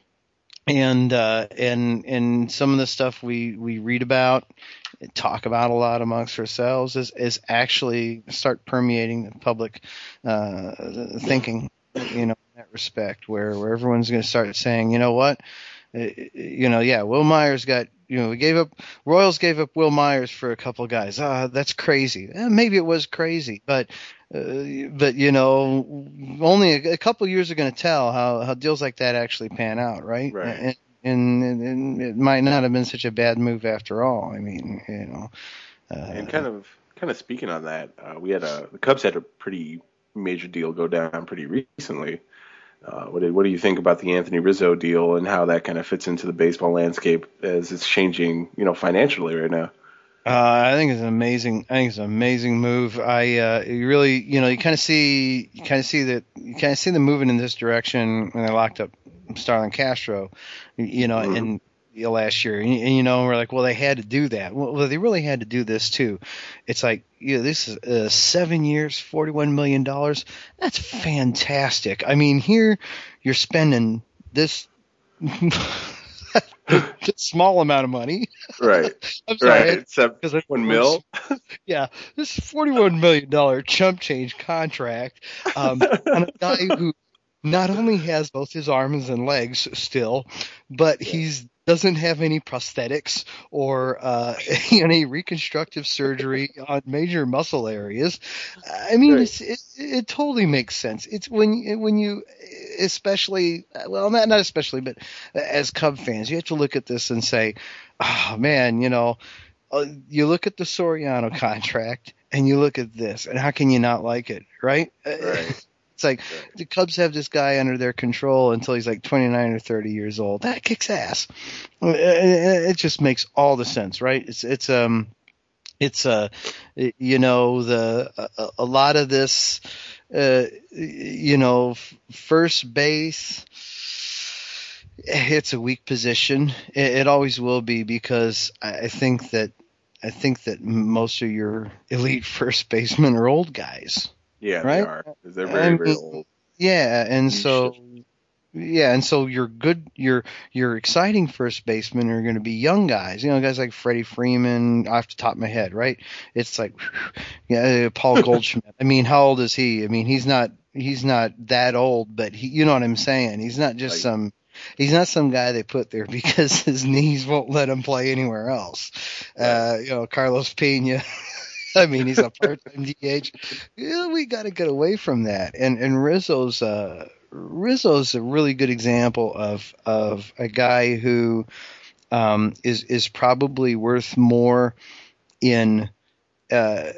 and uh, and and some of the stuff we, we read about, talk about a lot amongst ourselves is, is actually start permeating the public uh, thinking, you know, in that respect, where, where everyone's going to start saying, you know what, uh, you know, yeah, Will Myers got, you know, we gave up, Royals gave up Will Myers for a couple of guys. Ah, that's crazy. Eh, maybe it was crazy, but, uh, but you know, only a, a couple of years are going to tell how, how deals like that actually pan out, right? Right. And, and, and it might not have been such a bad move after all. I mean, you know. Uh, And kind of kind of speaking on that, uh, we had a the Cubs had a pretty major deal go down pretty recently. Uh, what do, what do you think about the Anthony Rizzo deal and how that kind of fits into the baseball landscape as it's changing, you know, financially right now? Uh, I think it's an amazing. I think it's an amazing move. I uh, you really, you know, you kind of see, you kind of see that, you kind of see them moving in this direction when they locked up Starlin Castro, you know, Mhm. and you know, last year, and, and you know, we're like, well, they had to do that. Well, well, they really had to do this too. It's like, you know, this is uh, seven years, forty-one million dollars. That's fantastic. I mean, here you're spending this. small amount of money. Right. I'm sorry. Right. Except Because one mil. Yeah, this forty-one million dollars chump change contract um, on a guy who not only has both his arms and legs still, but he's doesn't have any prosthetics or uh, any reconstructive surgery on major muscle areas. I mean, Right. it's, it it totally makes sense. It's when when you especially, well, not not especially, but as Cub fans, you have to look at this and say, oh man, you know, uh, you look at the Soriano contract and you look at this, and how can you not like it, right? Right. It's like Right. the Cubs have this guy under their control until he's like twenty-nine or thirty years old. That kicks ass. It just makes all the sense, right? It's it's um it's uh you know the a, a lot of this uh you know f- first base. It's a weak position. It, it always will be, because I, I think that I think that most of your elite first basemen are old guys. Yeah, Right? they are. They're very, I very mean, old. Yeah, and You so yeah, and so your good your your exciting first basemen are going to be young guys. You know, guys like Freddie Freeman, off the top of my head, right? It's like yeah, Paul Goldschmidt. I mean, how old is he? I mean, he's not he's not that old, but he, you know what I'm saying? He's not just Like- some He's not some guy they put there because his knees won't let him play anywhere else. Uh, you know, Carlos Pena. I mean, he's a part-time D H. Yeah, we got to get away from that. And and Rizzo's uh, Rizzo's a really good example of of a guy who um, is is probably worth more in uh,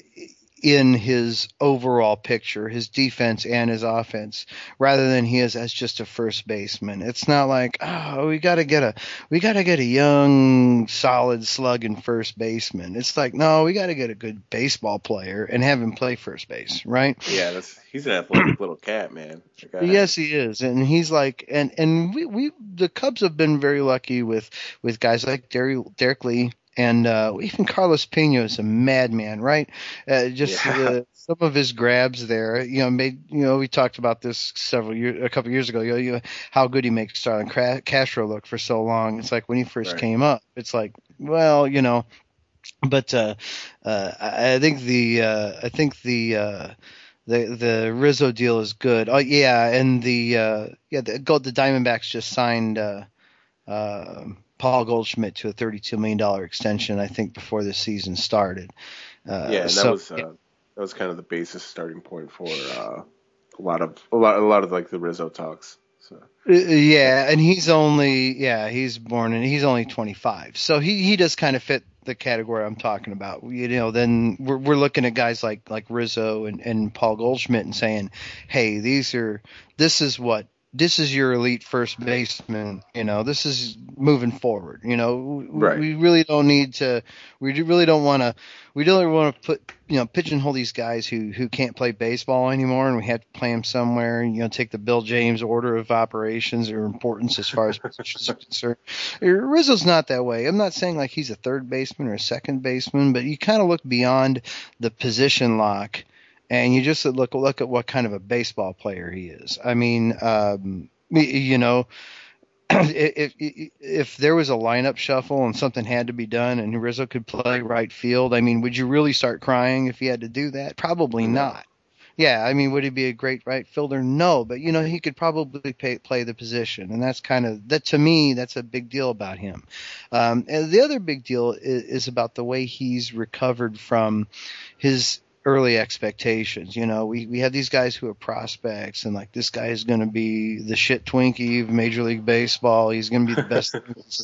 in his overall picture, his defense and his offense, rather than he is as just a first baseman. It's not like, oh, we got to get a we got to get a young, solid slugging first baseman. It's like, no, we got to get a good baseball player and have him play first base, right? Yeah, that's he's an athletic little cat, man. That guy- Yes, he is, and he's like, and and we, we the Cubs have been very lucky with with guys like Derek, Derek Lee. And uh, even Carlos Pena is a madman, right? Uh, just Yeah. uh, some of his grabs there, you know, made you know we talked about this several years, a couple years ago. You know, you know how good he makes Starlin Cra- Castro look for so long. It's like when he first Right. came up, it's like, well, you know, but uh, uh, I I think the uh, I think the uh, the the Rizzo deal is good. Oh yeah, and the uh, yeah the the Diamondbacks just signed. Uh, uh, Paul Goldschmidt to a thirty-two million dollars extension, I think, before the season started. Uh, yeah, and so, that was uh, that was kind of the basis starting point for uh, a lot of a lot a lot of like the Rizzo talks. So uh, yeah, and he's only yeah he's born and he's only twenty-five, so he, he does kind of fit the category I'm talking about. You know, then we're we're looking at guys like like Rizzo and, and Paul Goldschmidt and saying, hey, these are this is what. This is your elite first baseman. You know, this is moving forward. You know, we, Right. we really don't need to. We really don't want to. We don't want to put you know pigeonhole these guys who who can't play baseball anymore, and we have to play them somewhere. And, you know, take the Bill James order of operations or importance as far as positions are concerned. Rizzo's not that way. I'm not saying like he's a third baseman or a second baseman, but you kind of look beyond the position lock. And you just look look at what kind of a baseball player he is. I mean, um, you know, if, if if there was a lineup shuffle and something had to be done, and Rizzo could play right field, I mean, would you really start crying if he had to do that? Probably No. not. Yeah, I mean, would he be a great right fielder? No, but you know, he could probably pay, play the position, and that's kind of that to me. That's a big deal about him. Um, and the other big deal is, is about the way he's recovered from his early expectations. You know, we, we have these guys who are prospects, and like this guy is going to be the shit Twinkie of Major League Baseball. He's going to be the best.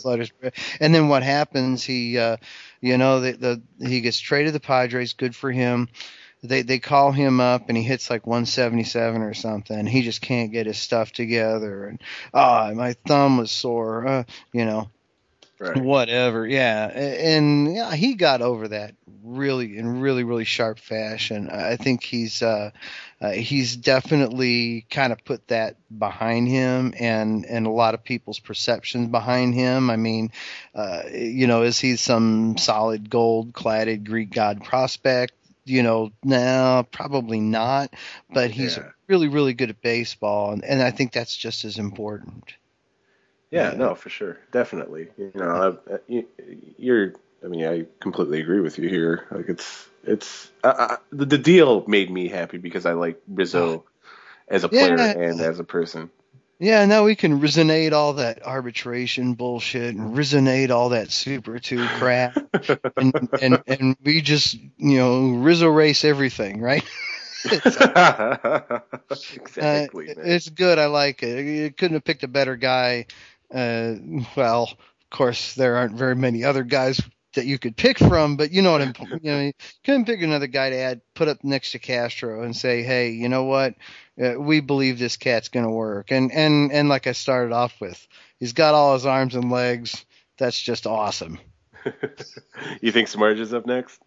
And then what happens? He, uh, you know, the, the he gets traded to the Padres. Good for him. They they call him up and he hits like one seventy-seven or something. He just can't get his stuff together, and ah, oh, my thumb was sore. Uh, you know. right. Whatever, yeah, and yeah, he got over that really in really really sharp fashion. I think he's uh, uh, he's definitely kind of put that behind him, and and a lot of people's perceptions behind him. I mean, uh, you know, is he some solid gold cladded Greek god prospect? You know, no, probably not. But he's Yeah. really really good at baseball, and, and I think that's just as important. Yeah, Yeah. no, for sure, definitely. You know, I, you, you're. I mean, I completely agree with you here. Like, it's it's I, I, the, the deal made me happy because I like Rizzo as a player Yeah. and as a person. Yeah, now we can resonate all that arbitration bullshit and resonate all that Super two crap, and, and and we just you know Rizzo race everything, right? it's, uh, exactly, man. it's good. I like it. You couldn't have picked a better guy. Uh, well, of course, there aren't very many other guys that you could pick from, but you know what I'm, you know, you couldn't pick another guy to add, put up next to Castro and say, hey, you know what? Uh, we believe this cat's going to work. And, and, and like I started off with, he's got all his arms and legs. That's just awesome. You think Samardzija is up next?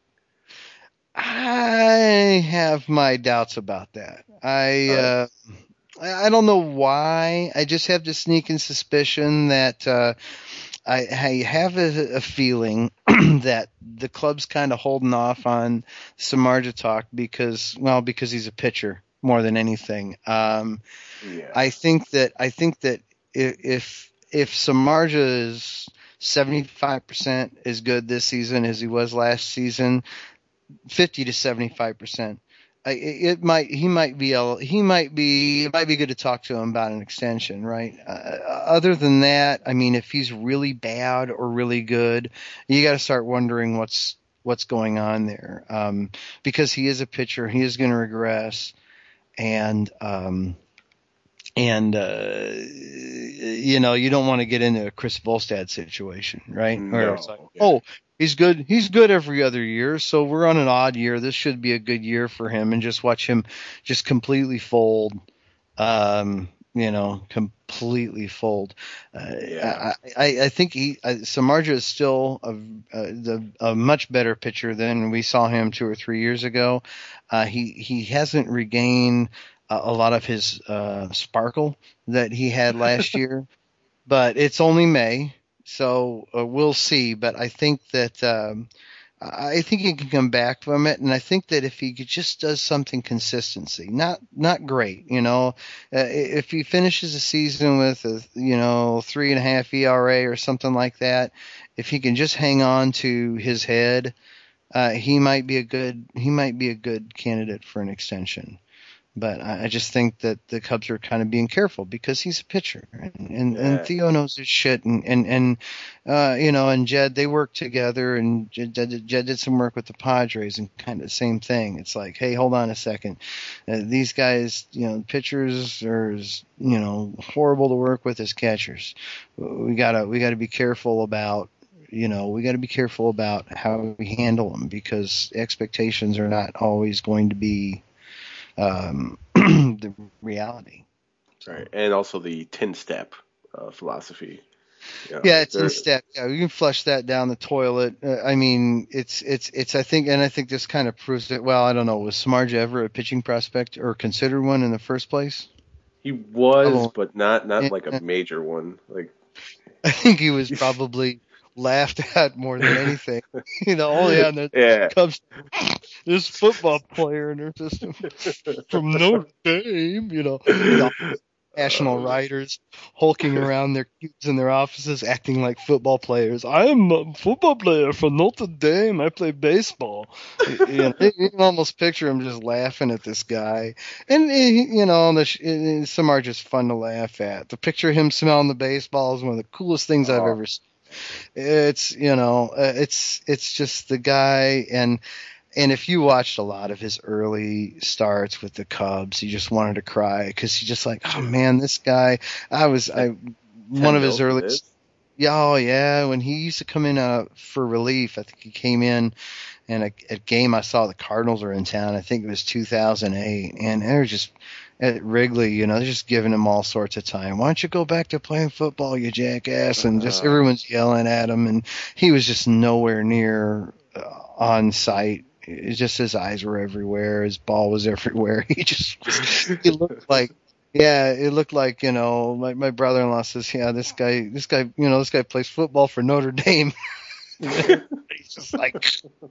I have my doubts about that. I, uh, I don't know why. I just have this sneaking suspicion that, uh, I, I have a, a feeling that the club's kind of holding off on Samardzija talk because, well, because he's a pitcher more than anything. Um, yeah. I think that I think that if if Samardzija is seventy-five percent as good this season as he was last season, fifty to seventy-five percent. I, it might he might be a, he might be it might be good to talk to him about an extension, right? Uh, other than that, I mean, if he's really bad or really good, you got to start wondering what's what's going on there, um, because he is a pitcher, he is going to regress, and um, and uh, you know you don't want to get into a Chris Volstad situation, right? No. Where it's like, Yeah. oh. He's good. He's good every other year. So we're on an odd year. This should be a good year for him, and just watch him just completely fold. Um, you know, completely fold. Uh, Yeah. I, I, I think he uh, Samardzija is still a, a, the, a much better pitcher than we saw him two or three years ago. Uh, he he hasn't regained a, a lot of his uh, sparkle that he had last year, but it's only May. So uh, we'll see, but I think that um, I think he can come back from it, and I think that if he just does something consistency, not not great, you know, uh, if he finishes the season with a you know three and a half E R A or something like that, if he can just hang on to his head, uh, he might be a good he might be a good candidate for an extension. But I just think that the Cubs are kind of being careful because he's a pitcher, and and, Yeah. and Theo knows his shit, and and and uh, you know, and Jed, they work together, and Jed, Jed, Jed did some work with the Padres, and kind of the same thing. It's like, hey, hold on a second, uh, these guys, you know, pitchers are, you know, horrible to work with as catchers. We gotta we gotta be careful about. You know, we got to be careful about how we handle them because expectations are not always going to be um, the reality. Right. And also the ten-step uh, philosophy. You know, Yeah, it's there- in step. Yeah, you can flush that down the toilet. Uh, I mean, it's it's it's. I think, and I think this kind of proves it. Well, I don't know. Was Samardzija ever a pitching prospect or considered one in the first place? He was, Oh. but not not like Yeah. a major one. Like I think he was probably laughed at more than anything. You know, oh yeah, and the yeah. Cubs, this football player in their system from Notre Dame. You know, the national Uh, writers hulking around their cubes in their offices, acting like football players. I am a football player for Notre Dame. I play baseball. you, know, you can almost picture him just laughing at this guy. And you know, the Samardzija is fun to laugh at. The picture of him smelling the baseball is one of the coolest things I've Oh. ever seen. It's you know, uh, it's it's just the guy and. And if you watched a lot of his early starts with the Cubs, you just wanted to cry because you just like, oh man, this guy. I was I one of his Ten mil for early. this? Yeah, oh yeah, when he used to come in uh, for relief, I think he came in, and a, a game I saw the Cardinals were in town. I think it was two thousand eight, and they were just at Wrigley, you know, they're just giving him all sorts of time. Why don't you go back to playing football, you jackass? And just Uh. everyone's yelling at him, and he was just nowhere near uh, on site. It's just his eyes were everywhere. His ball was everywhere. He just he looked like, yeah, it looked like, you know, my, my brother-in-law says, yeah, this guy, this guy, you know, this guy plays football for Notre Dame. He's just like,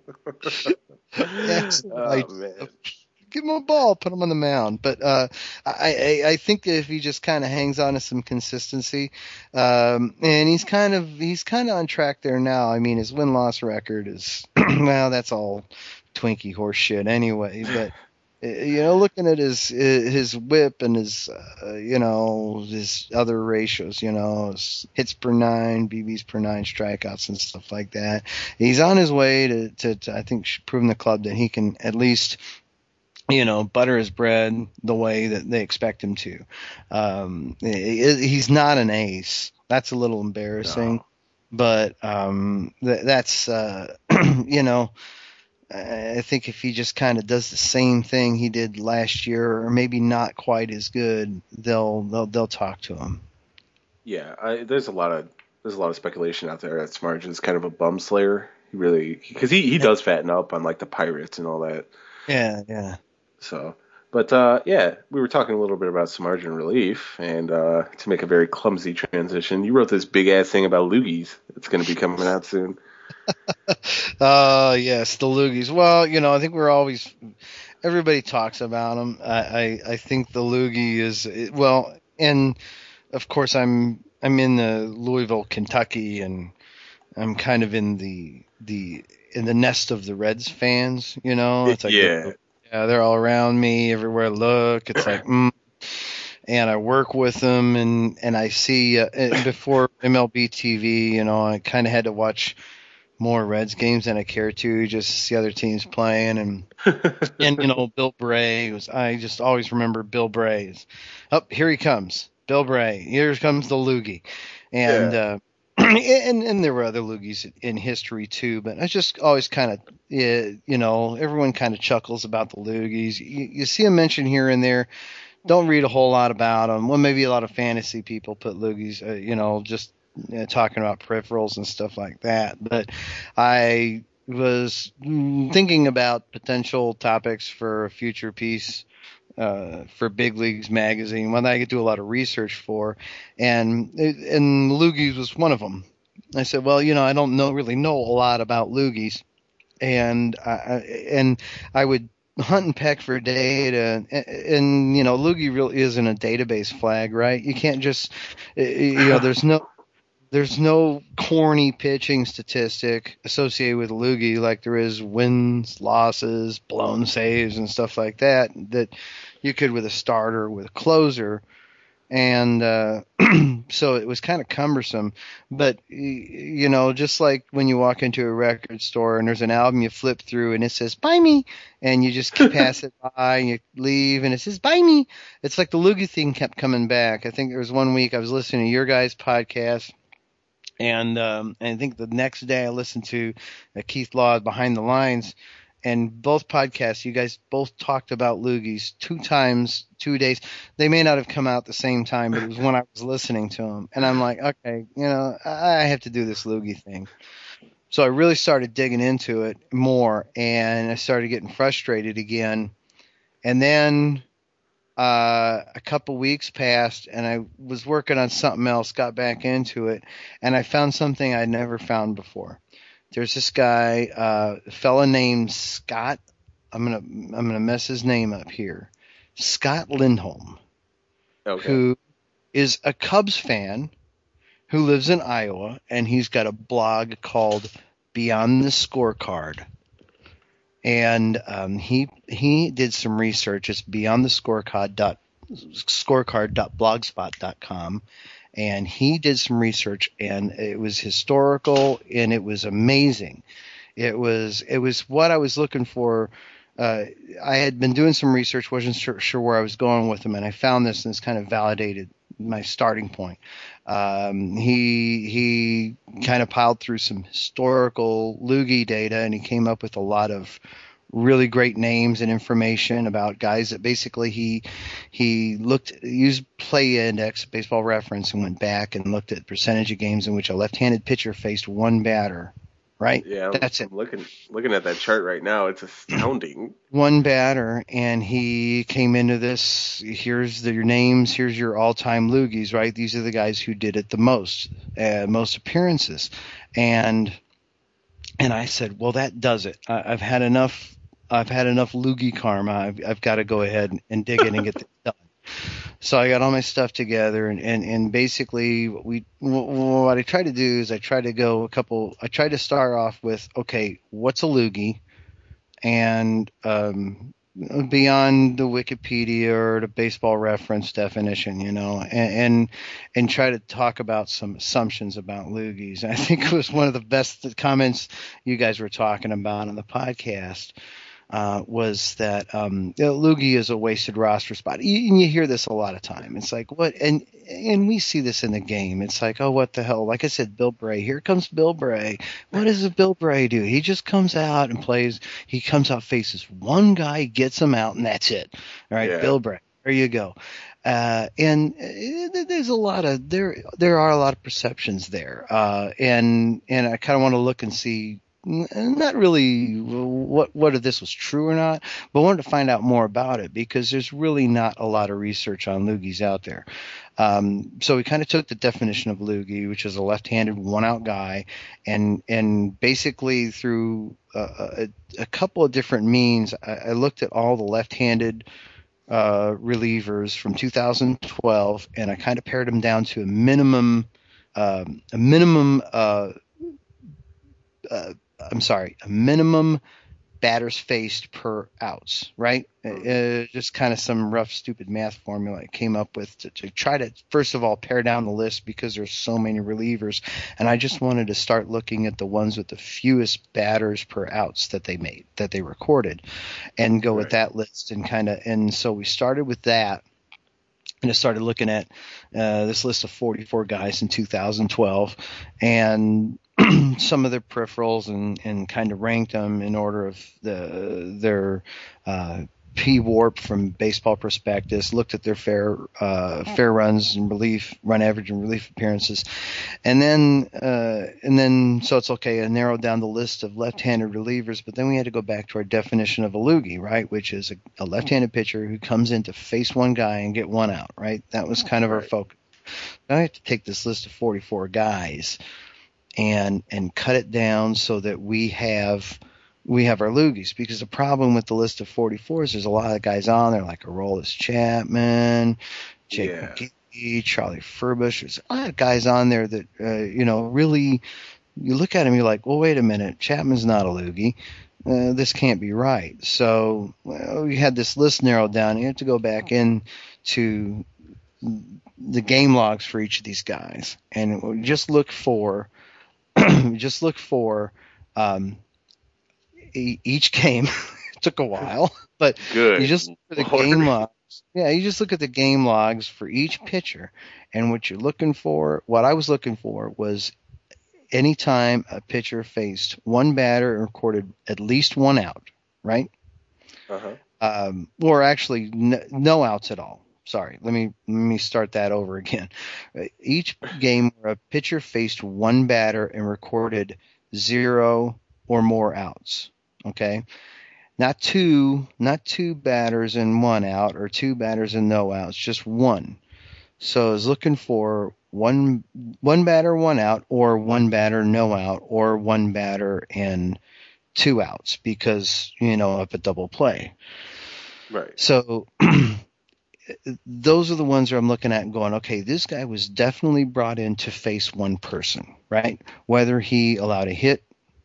yes, Oh, I, man. give him a ball, put him on the mound. But uh, I, I, I think if he just kind of hangs on to some consistency, um, and he's kind of he's kind of on track there now. I mean, his win-loss record is well, that's all Twinkie horse shit anyway. But you know, looking at his his whip and his uh, you know his other ratios, you know, his hits per nine, B Bs per nine, strikeouts and stuff like that, he's on his way to to, to I think proving the club that he can at least you know, butter his bread the way that they expect him to. Um, he's not an ace. That's a little embarrassing, No. but um, th- that's uh, you know, I think if he just kind of does the same thing he did last year, or maybe not quite as good, they'll they'll they'll talk to him. Yeah, I, there's a lot of there's a lot of speculation out there that Smargin's kind of a bum slayer. He really because he, he does fatten up on like the Pirates and all that. Yeah, yeah. So, but uh, yeah, we were talking a little bit about Smargin relief, and uh, to make a very clumsy transition, you wrote this big ass thing about loogies. It's going to be coming out soon. Uh, yes, the loogies. Well, you know, I think we're always everybody talks about them. I, I, I think the loogie is well, and of course I'm I'm in the Louisville, Kentucky, and I'm kind of in the the in the nest of the Reds fans. You know, it's like Yeah. yeah, they're all around me everywhere I look. It's like, mm. And I work with them, and and I see uh, and before M L B T V, you know, I kind of had to watch more Reds games than I care to, just to see other teams playing, and and you know, Bill Bray was. I just always remember Bill Bray. Up oh, here he comes, Bill Bray. Here comes the loogie, and Yeah. uh, and and there were other loogies in history too, but I just always kind of you know everyone kind of chuckles about the loogies. You, you see them mentioned here and there. Don't read a whole lot about them. Well, maybe a lot of fantasy people put loogies, uh, you know, just you know, talking about peripherals and stuff like that. But I was thinking about potential topics for a future piece uh, for Big Leagues magazine, one that I could do a lot of research for, and and loogies was one of them. I said, well, you know, I don't know really know a lot about loogies, and I, and I would hunt and peck for data, and, and you know, loogie really isn't a database flag, right? You can't just, you know, there's no there's no corny pitching statistic associated with loogie like there is wins, losses, blown saves, and stuff like that that you could with a starter, with a closer. And uh, so it was kind of cumbersome. But, you know, just like when you walk into a record store and there's an album you flip through and it says, buy me, and you just pass it by and you leave and it says, buy me. It's like the loogie thing kept coming back. I think there was one week I was listening to your guys' podcast. And, um, and I think the next day I listened to uh, Keith Law's Behind the Lines, and both podcasts, you guys both talked about loogies two times, two days. They may not have come out at the same time, but it was when I was listening to them. And I'm like, okay, you know, I have to do this loogie thing. So I really started digging into it more, and I started getting frustrated again. And then uh, a couple weeks passed, and I was working on something else, got back into it, and I found something I'd never found before. There's this guy, uh, a fella named Scott. I'm gonna I'm gonna mess his name up here. Scott Lindholm, Okay. who is a Cubs fan who lives in Iowa, and he's got a blog called Beyond the Scorecard. And um, he he did some research. It's beyond the scorecard dot scorecard dot blogspot dot com. And he did some research, and it was historical, and it was amazing. It was it was what I was looking for. Uh, I had been doing some research, wasn't sure, sure where I was going with them, and I found this, and it's kind of validated my starting point. Um, he he kind of piled through some historical loogie data, and he came up with a lot of really great names and information about guys that basically he he looked used Play Index, Baseball Reference, and went back and looked at percentage of games in which a left-handed pitcher faced one batter. Right? Yeah, That's I'm it. looking looking at that chart right now. It's astounding. One batter, and he came into this. Here's the, your names. Here's your all-time loogies. Right? These are the guys who did it the most, uh, most appearances, and and I said, well, that does it. I, I've had enough. I've had enough loogie karma. I've, I've got to go ahead and dig in and get this done. So I got all my stuff together, and, and, and basically what we what I try to do is I try to go a couple. I try to start off with, okay, what's a loogie, and um, beyond the Wikipedia or the Baseball Reference definition, you know, and, and and try to talk about some assumptions about loogies. And I think it was one of the best comments you guys were talking about on the podcast. uh, was that um, you know, Loogie is a wasted roster spot. You, and you hear this a lot of time. It's like, what? And and we see this in the game. It's like, oh, what the hell? Like I said, Bill Bray. Here comes Bill Bray. What does a Bill Bray do? He just comes out and plays. He comes out, faces one guy, gets him out, and that's it. All right, Yeah. Bill Bray. There you go. Uh, and uh, there's a lot of there. There are a lot of perceptions there, uh, and and I kind of want to look and see, not really what what if this was true or not, but I wanted to find out more about it because there's really not a lot of research on loogies out there. Um, so we kind of took the definition of loogie, which is a left-handed one-out guy, and and basically through a, a, a couple of different means, I, I looked at all the left-handed Uh, relievers from two thousand twelve, and I kind of pared them down to a minimum, um, a minimum, uh, uh, I'm sorry, a minimum batters faced per outs, right? Uh, just kind of some rough, stupid math formula I came up with to, to try to, first of all, pare down the list because there's so many relievers, and I just wanted to start looking at the ones with the fewest batters per outs that they made, that they recorded, and go Right. with that list and kind of, and so we started with that. And I started looking at uh, this list of forty-four guys in two thousand twelve and some of their peripherals and, and kind of ranked them in order of the their uh, P-WARP from Baseball Prospectus, looked at their fair uh, fair runs and relief, run average and relief appearances. And then, uh, and then, so it's okay, I narrowed down the list of left-handed relievers, but then we had to go back to our definition of a loogie, right, which is a, a left-handed pitcher who comes in to face one guy and get one out, right? That was kind of our Right. focus. Now I have to take this list of forty-four guys and and cut it down so that we have we have our loogies, because the problem with the list of forty-four is there's a lot of guys on there like Aroldis Chapman, Jake Yeah. McGee, Charlie Furbush. There's a lot of guys on there that uh, you know really you look at him, you're like, well, wait a minute, Chapman's not a loogie. Uh, this can't be right. So well, we had this list narrowed down. You have to go back in to the game logs for each of these guys, and just look for just look for um, e- each game. It took a while, but Good. you just look for the Lord. game logs. Yeah, you just look at the game logs for each pitcher, and what you're looking for, what I was looking for was anytime a pitcher faced one batter and recorded at least one out, right? Uh-huh. Um, or actually n- no outs at all. Sorry, let me let me start that over again. Each game where a pitcher faced one batter and recorded zero or more outs. Okay, not two, not two batters and one out, or two batters and no outs, just one. So I was looking for one one batter, one out, or one batter, no out, or one batter and two outs, because you know of a double play. Right. So those are the ones where I'm looking at and going, okay, this guy was definitely brought in to face one person, right? Whether he allowed a hit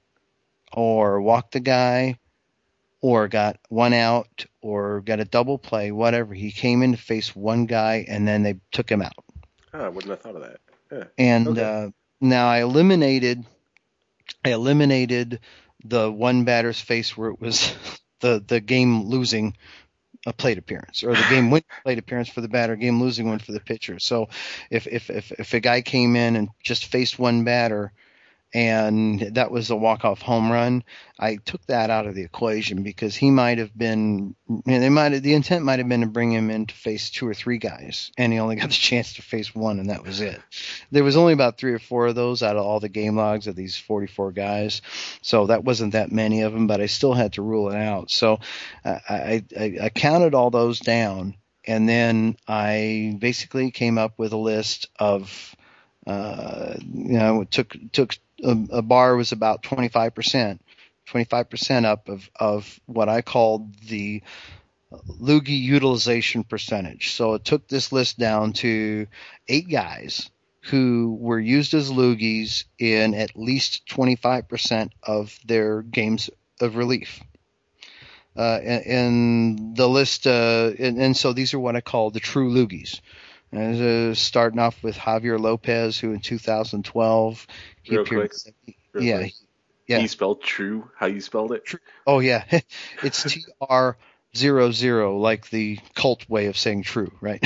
or walked the guy or got one out or got a double play, whatever. He came in to face one guy and then they took him out. Oh, I wouldn't have thought of that. Yeah. And Okay. uh, now I eliminated, I eliminated the one batter's face where it was the, the game losing a plate appearance, or the game winning plate appearance for the batter, game losing one for the pitcher. So if, if, if, if a guy came in and just faced one batter and that was a walk-off home run, I took that out of the equation, because he might have been, they might have, the intent might have been to bring him in to face two or three guys, and he only got the chance to face one, and that was it. There was only about three or four of those out of all the game logs of these forty-four guys, so that wasn't that many of them, but I still had to rule it out. So uh, I, I, I counted all those down, and then I basically came up with a list of, uh, you know, it took took a, a bar was about twenty-five percent, twenty-five percent up of, of what I called the loogie utilization percentage. So it took this list down to eight guys who were used as loogies in at least twenty-five percent of their games of relief. Uh, and, and the list, uh, and, and so these are what I call the true loogies. And, uh, starting off with Javier Lopez, who in two thousand twelve, he Real appeared. quick. Real yeah, quick. Yeah. Can you spell true? How you spelled it? True. Oh yeah, it's T R zero zero, like the cult way of saying true, right?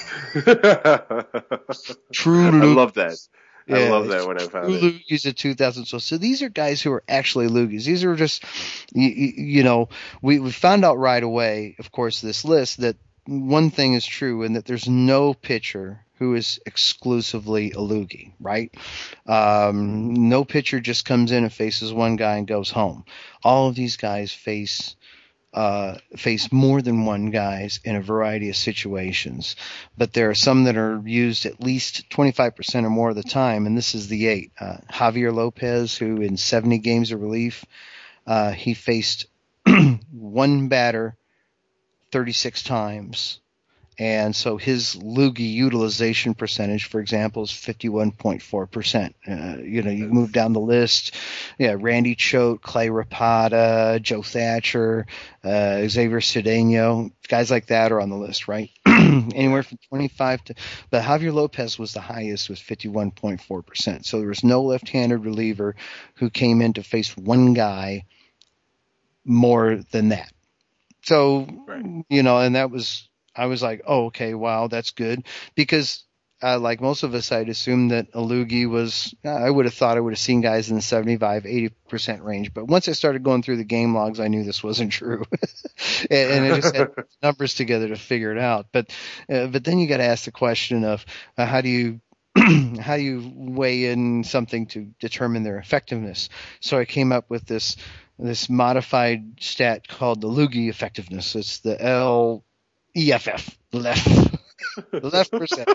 True I Loogies. love that. I Yeah, love that when I found True it. Loogies of two thousand twelve. So these are guys who are actually Loogies. These are just, you, you know, we, we found out right away, of course, this list, that one thing is true, and that there's no pitcher who is exclusively a loogie, right? Um, no pitcher just comes in and faces one guy and goes home. All of these guys face uh, face more than one guys in a variety of situations, but there are some that are used at least twenty-five percent or more of the time, and this is the eight. Uh, Javier Lopez, who in seventy games of relief, uh, he faced one batter thirty-six times. And so his loogie utilization percentage, for example, is fifty-one point four percent. Uh, you know, you move down the list. Yeah, Randy Choate, Clay Rapata, Joe Thatcher, uh, Xavier Cedeno, guys like that are on the list, right? Anywhere from twenty-five to, but Javier Lopez was the highest with fifty-one point four percent. So there was no left-handed reliever who came in to face one guy more than that. So, Right. you know, and that was, I was like, oh, okay, wow, that's good. Because uh, like most of us, I'd assumed that a loogie was, I would have thought I would have seen guys in the seventy-five, eighty percent range. But once I started going through the game logs, I knew this wasn't true. and, and I just had numbers together to figure it out. But uh, but then you got to ask the question of uh, how do you how do you weigh in something to determine their effectiveness? So I came up with this this modified stat called the loogie effectiveness. It's the L E F F, left, left percent.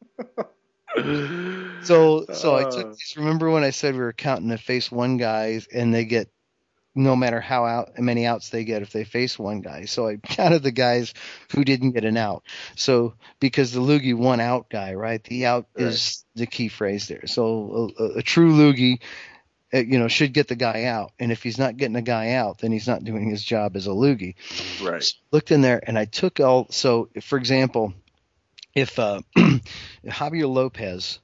So, so I took these. Remember when I said we were counting to face one guy, and they get no matter how out many outs they get if they face one guy. So I counted the guys who didn't get an out. So because the loogie one out guy, right? The out right. is the key phrase there. So a, a true loogie, you know, should get the guy out. And if he's not getting the guy out, then he's not doing his job as a loogie. Right. So I looked in there and I took all. So, for example, if uh, Javier Lopez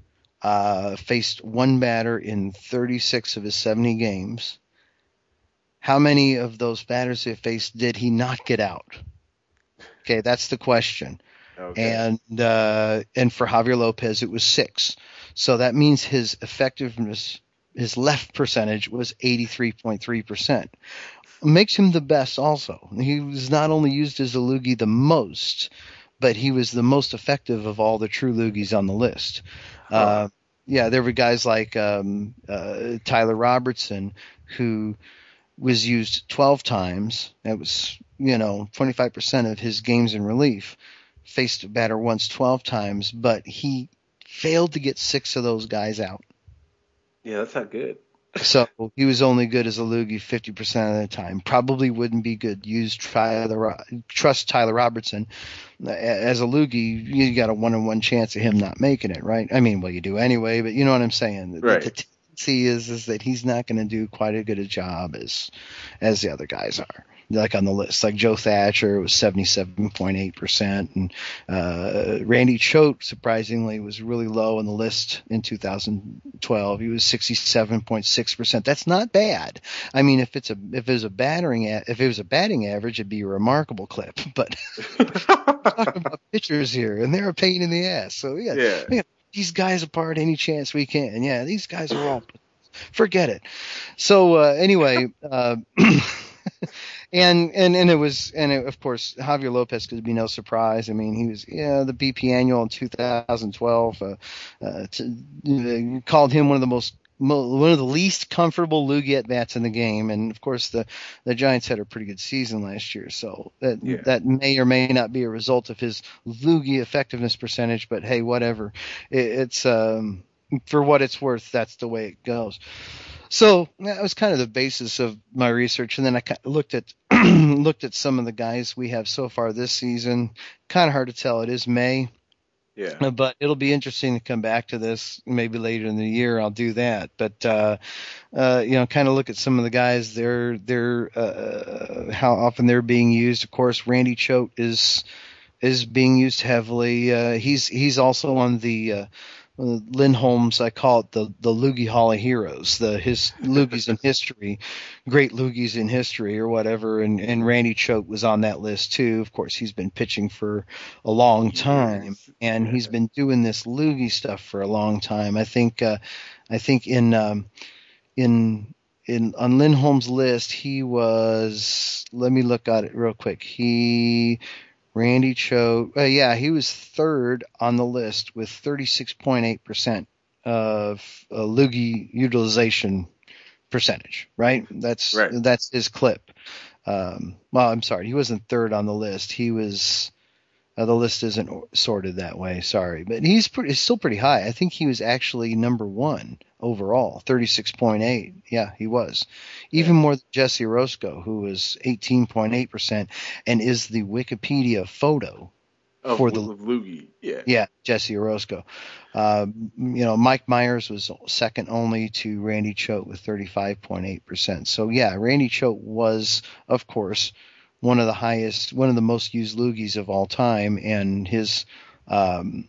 uh, faced one batter in thirty-six of his seventy games, how many of those batters he faced did he not get out? Okay, that's the question. Okay. And uh, and for Javier Lopez, it was six. So that means his effectiveness, his left percentage was eighty-three point three percent. Makes him the best also. He was not only used as a loogie the most, but he was the most effective of all the true loogies on the list. Huh. Uh, yeah, there were guys like um, uh, Tyler Robertson, who was used twelve times. That was, you know, twenty-five percent of his games in relief. Faced a batter once twelve times, but he failed to get six of those guys out. Yeah, that's not good. So he was only good as a loogie fifty percent of the time. Probably wouldn't be good. Use Tyler, trust Tyler Robertson. As a loogie, you got a one-on-one chance of him not making it, right? I mean, well, you do anyway, but you know what I'm saying. Right. The, the tendency is, is that he's not going to do quite as good a job as as the other guys are. Like on the list, like Joe Thatcher was seventy-seven point eight percent, and uh, Randy Choate, surprisingly, was really low on the list in two thousand twelve. He was sixty-seven point six percent. That's not bad. I mean, if it's a if it was a battering if it was a batting average, it'd be a remarkable clip. But we're talking about pitchers here, and they're a pain in the ass. So yeah, yeah. yeah these guys apart any chance we can. Yeah, these guys are all forget it. So uh, anyway. Uh, And, and and it was and it, of course Javier Lopez could be no surprise. I mean, he was yeah the B P annual in two thousand twelve uh, uh, to, uh, called him one of the most one of the least comfortable loogie at bats in the game, and of course the, the Giants had a pretty good season last year, so that yeah. that may or may not be a result of his loogie effectiveness percentage. But hey, whatever, it, it's um, for what it's worth, that's the way it goes. So that was kind of the basis of my research, and then I looked at looked at some of the guys we have so far this season. Kind of hard to tell. It is May, yeah, but it'll be interesting to come back to this maybe later in the year. I'll do that, but uh, uh, you know, kind of look at some of the guys. They're they're uh, how often they're being used. Of course, Randy Choate is is being used heavily. Uh, he's he's also on the uh, uh, Lindholm's, I call it the the Loogie Hall of Heroes, the his loogies in history, great loogies in history or whatever. And, and Randy Choate was on that list too. Of course, he's been pitching for a long time, and he's been doing this loogie stuff for a long time. I think uh, I think in um, in in on Lindholm's list, he was. Let me look at it real quick. He. Randy Choate, uh, yeah, he was third on the list with thirty-six point eight percent of uh, loogie utilization percentage, right? That's right. That's his clip. Um, well, I'm sorry, he wasn't third on the list. He was. Uh, the list isn't sorted that way. Sorry, but he's pretty. He's still pretty high. I think he was actually number one overall, thirty-six point eight. Yeah, he was. Even more than Jesse Orosco, who was eighteen point eight percent, and is the Wikipedia photo oh, for the loogie. Yeah. Yeah, Jesse Orosco. Uh, you know, Mike Myers was second only to Randy Choate with thirty-five point eight percent. So yeah, Randy Choate was, of course, one of the highest, one of the most used loogies of all time, and his, um,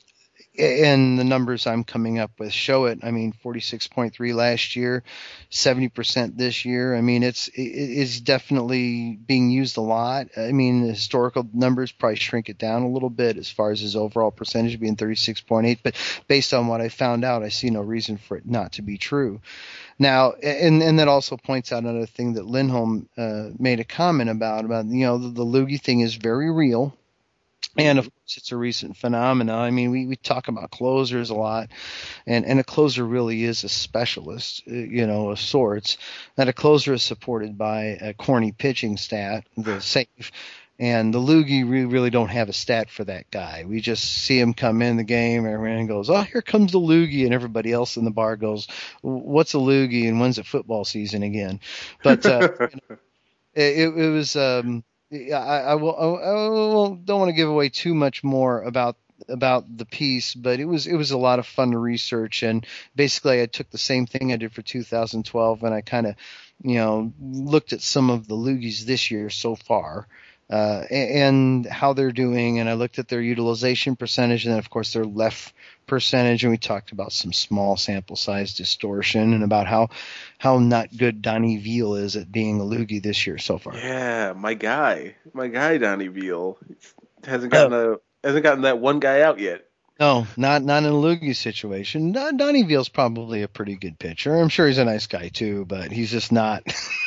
and the numbers I'm coming up with show it. I mean, forty-six point three last year, seventy percent this year. I mean, it's, it, it's definitely being used a lot. I mean, the historical numbers probably shrink it down a little bit as far as his overall percentage being thirty-six point eight, but based on what I found out, I see no reason for it not to be true. Now, and, and that also points out another thing that Lindholm uh, made a comment about, about, you know, the, the loogie thing is very real. And, of course, it's a recent phenomenon. I mean, we, we talk about closers a lot, and, and a closer really is a specialist, you know, of sorts. That a closer is supported by a corny pitching stat, the save. And the loogie, we really don't have a stat for that guy. We just see him come in the game, and everyone goes, oh, here comes the loogie, and everybody else in the bar goes, what's a loogie, and when's it football season again? But uh, you know, it, it was um, – I, I, will, I will, don't want to give away too much more about about the piece, but it was it was a lot of fun to research. And basically, I took the same thing I did for two thousand twelve, and I kind of, you know, looked at some of the loogies this year so far. Uh, and how they're doing, and I looked at their utilization percentage, and then of course their left percentage, and we talked about some small sample size distortion and about how how not good Donnie Veal is at being a loogie this year so far. Yeah, my guy, my guy Donnie Veal hasn't gotten oh. a hasn't gotten that one guy out yet. No, not not in a loogie situation. Don, Donnie Veal's probably a pretty good pitcher. I'm sure he's a nice guy too, but he's just not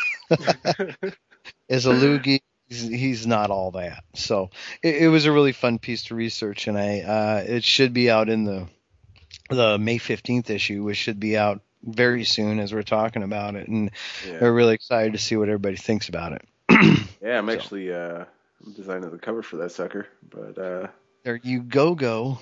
as a loogie. He's not all that. So it, it was a really fun piece to research, and I uh, it should be out in the the May fifteenth issue, which should be out very soon as we're talking about it, and yeah. We're really excited to see what everybody thinks about it. Yeah, I'm actually uh, I'm designing the cover for that sucker, but uh... there you go, go.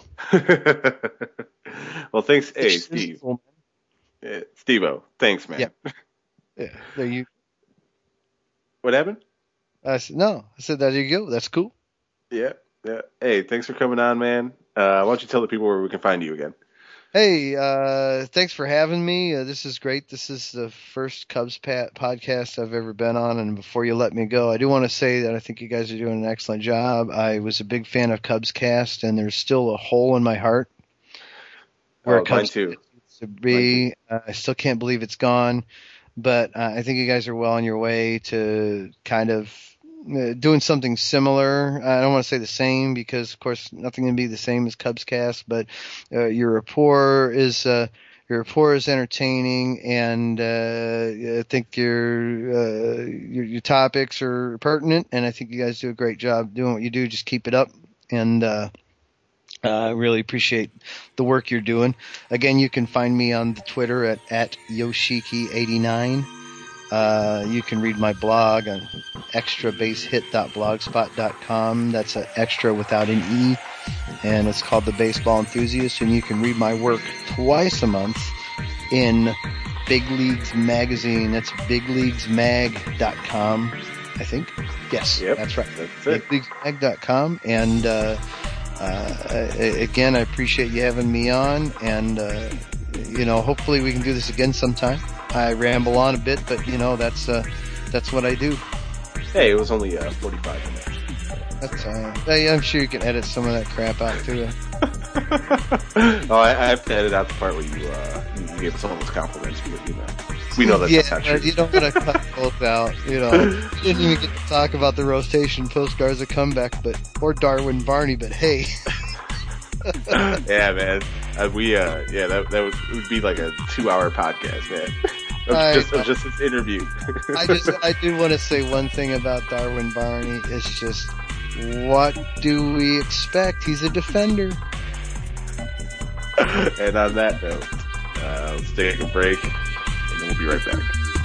Well, thanks, hey Steve, yeah, Steve-O, thanks, man. Yeah, yeah. There you. What happened? I said, no, I said, there you go. That's cool. Yeah, yeah. Hey, thanks for coming on, man. Uh, why don't you tell the people where we can find you again? Hey, uh, thanks for having me. Uh, this is great. This is the first Cubs pat podcast I've ever been on. And before you let me go, I do want to say that I think you guys are doing an excellent job. I was a big fan of Cubs Cast, and there's still a hole in my heart where oh, Cubs mine too. to be. Uh, I still can't believe it's gone. But uh, I think you guys are well on your way to kind of uh, doing something similar. I don't want to say the same because, of course, nothing can be the same as Cubs Cast. But uh, your rapport is uh, your rapport is entertaining, and uh, I think your, uh, your your topics are pertinent. And I think you guys do a great job doing what you do. Just keep it up, and uh, I uh, really appreciate the work you're doing. Again, you can find me on the Twitter at, at Yoshiki eighty-nine. Uh, you can read my blog on extra base hit dot blogspot dot com. That's an extra without an E, and it's called The Baseball Enthusiast. And you can read my work twice a month in Big Leagues Magazine. That's big leagues mag dot com, I think. Yes, yep, that's right. That's it. big leagues mag dot com. And uh, uh, again, I appreciate you having me on, and uh, you know, hopefully we can do this again sometime. I ramble on a bit, but you know, that's uh, that's what I do. Hey, it was only uh, forty-five minutes. That's fine. Hey, I'm sure you can edit some of that crap out too. Oh, I, I have to edit out the part where you uh, you, you gave us all those compliments. But, you know, we know that's yeah, not true. you don't want to cut both out. You know, you didn't even get to talk about the rotation post Garza comeback, but or Darwin Barney. But hey, yeah, man, uh, we uh, yeah, that that would, would be like a two-hour podcast, man. Of I- just of just this interview. I just I do want to say one thing about Darwin Barney. It's just, what do we expect? He's a defender. And on that note, uh, let's take a break, and then we'll be right back.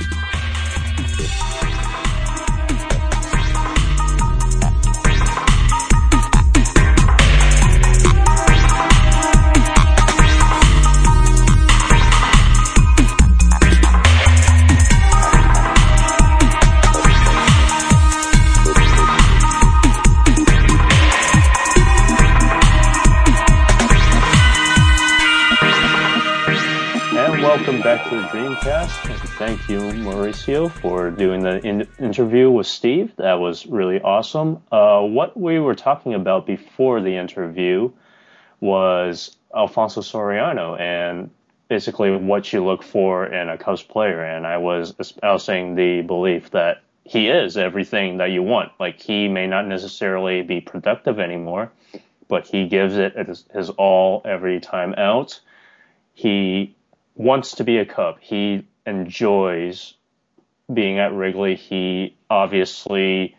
Welcome back to the Dreamcast. And thank you, Mauricio, for doing the in- interview with Steve. That was really awesome. Uh, what we were talking about before the interview was Alfonso Soriano and basically what you look for in a Cubs player. And I was espousing the belief that he is everything that you want. Like, he may not necessarily be productive anymore, but he gives it his, his all every time out. He wants to be a Cub. He enjoys being at Wrigley. He obviously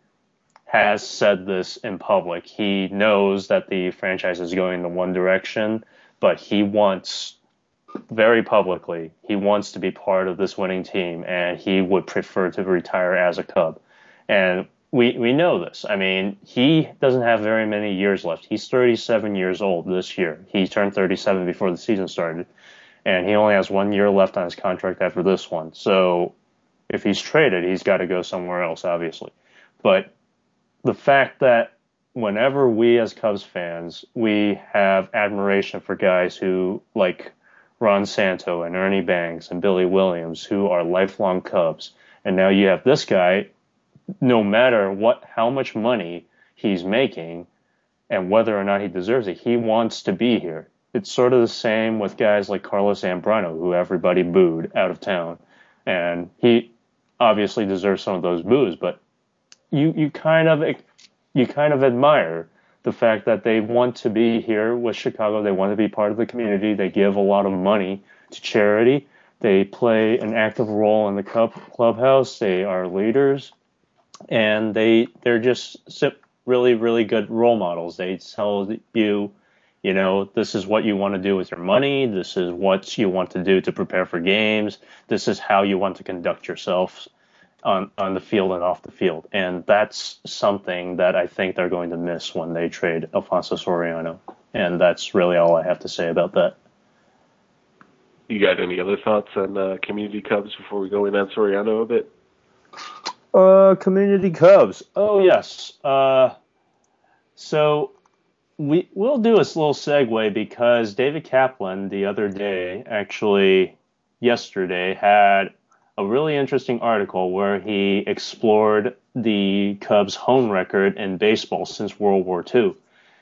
has said this in public. He knows that the franchise is going in one direction, but he wants, very publicly, he wants to be part of this winning team, and he would prefer to retire as a Cub. And we we know this. I mean, he doesn't have very many years left. He's thirty-seven years old this year. He turned thirty-seven before the season started. And he only has one year left on his contract after this one. So if he's traded, he's got to go somewhere else, obviously. But the fact that whenever we as Cubs fans, we have admiration for guys who, like Ron Santo and Ernie Banks and Billy Williams, who are lifelong Cubs. And now you have this guy, no matter what, how much money he's making and whether or not he deserves it, he wants to be here. It's sort of the same with guys like Carlos Zambrano, who everybody booed out of town. And he obviously deserves some of those boos, but you, you kind of you kind of admire the fact that they want to be here with Chicago. They want to be part of the community. They give a lot of money to charity. They play an active role in the club, clubhouse. They are leaders, and they they're just really, really good role models. They tell you, you know, this is what you want to do with your money. This is what you want to do to prepare for games. This is how you want to conduct yourself on, on the field and off the field. And that's something that I think they're going to miss when they trade Alfonso Soriano. And that's really all I have to say about that. You got any other thoughts on uh, Community Cubs before we go in on Soriano a bit? Uh, Community Cubs. Oh, yes. Uh, so... We, we'll do a little segue because David Kaplan the other day, actually yesterday, had a really interesting article where he explored the Cubs' home record in baseball since World War Two.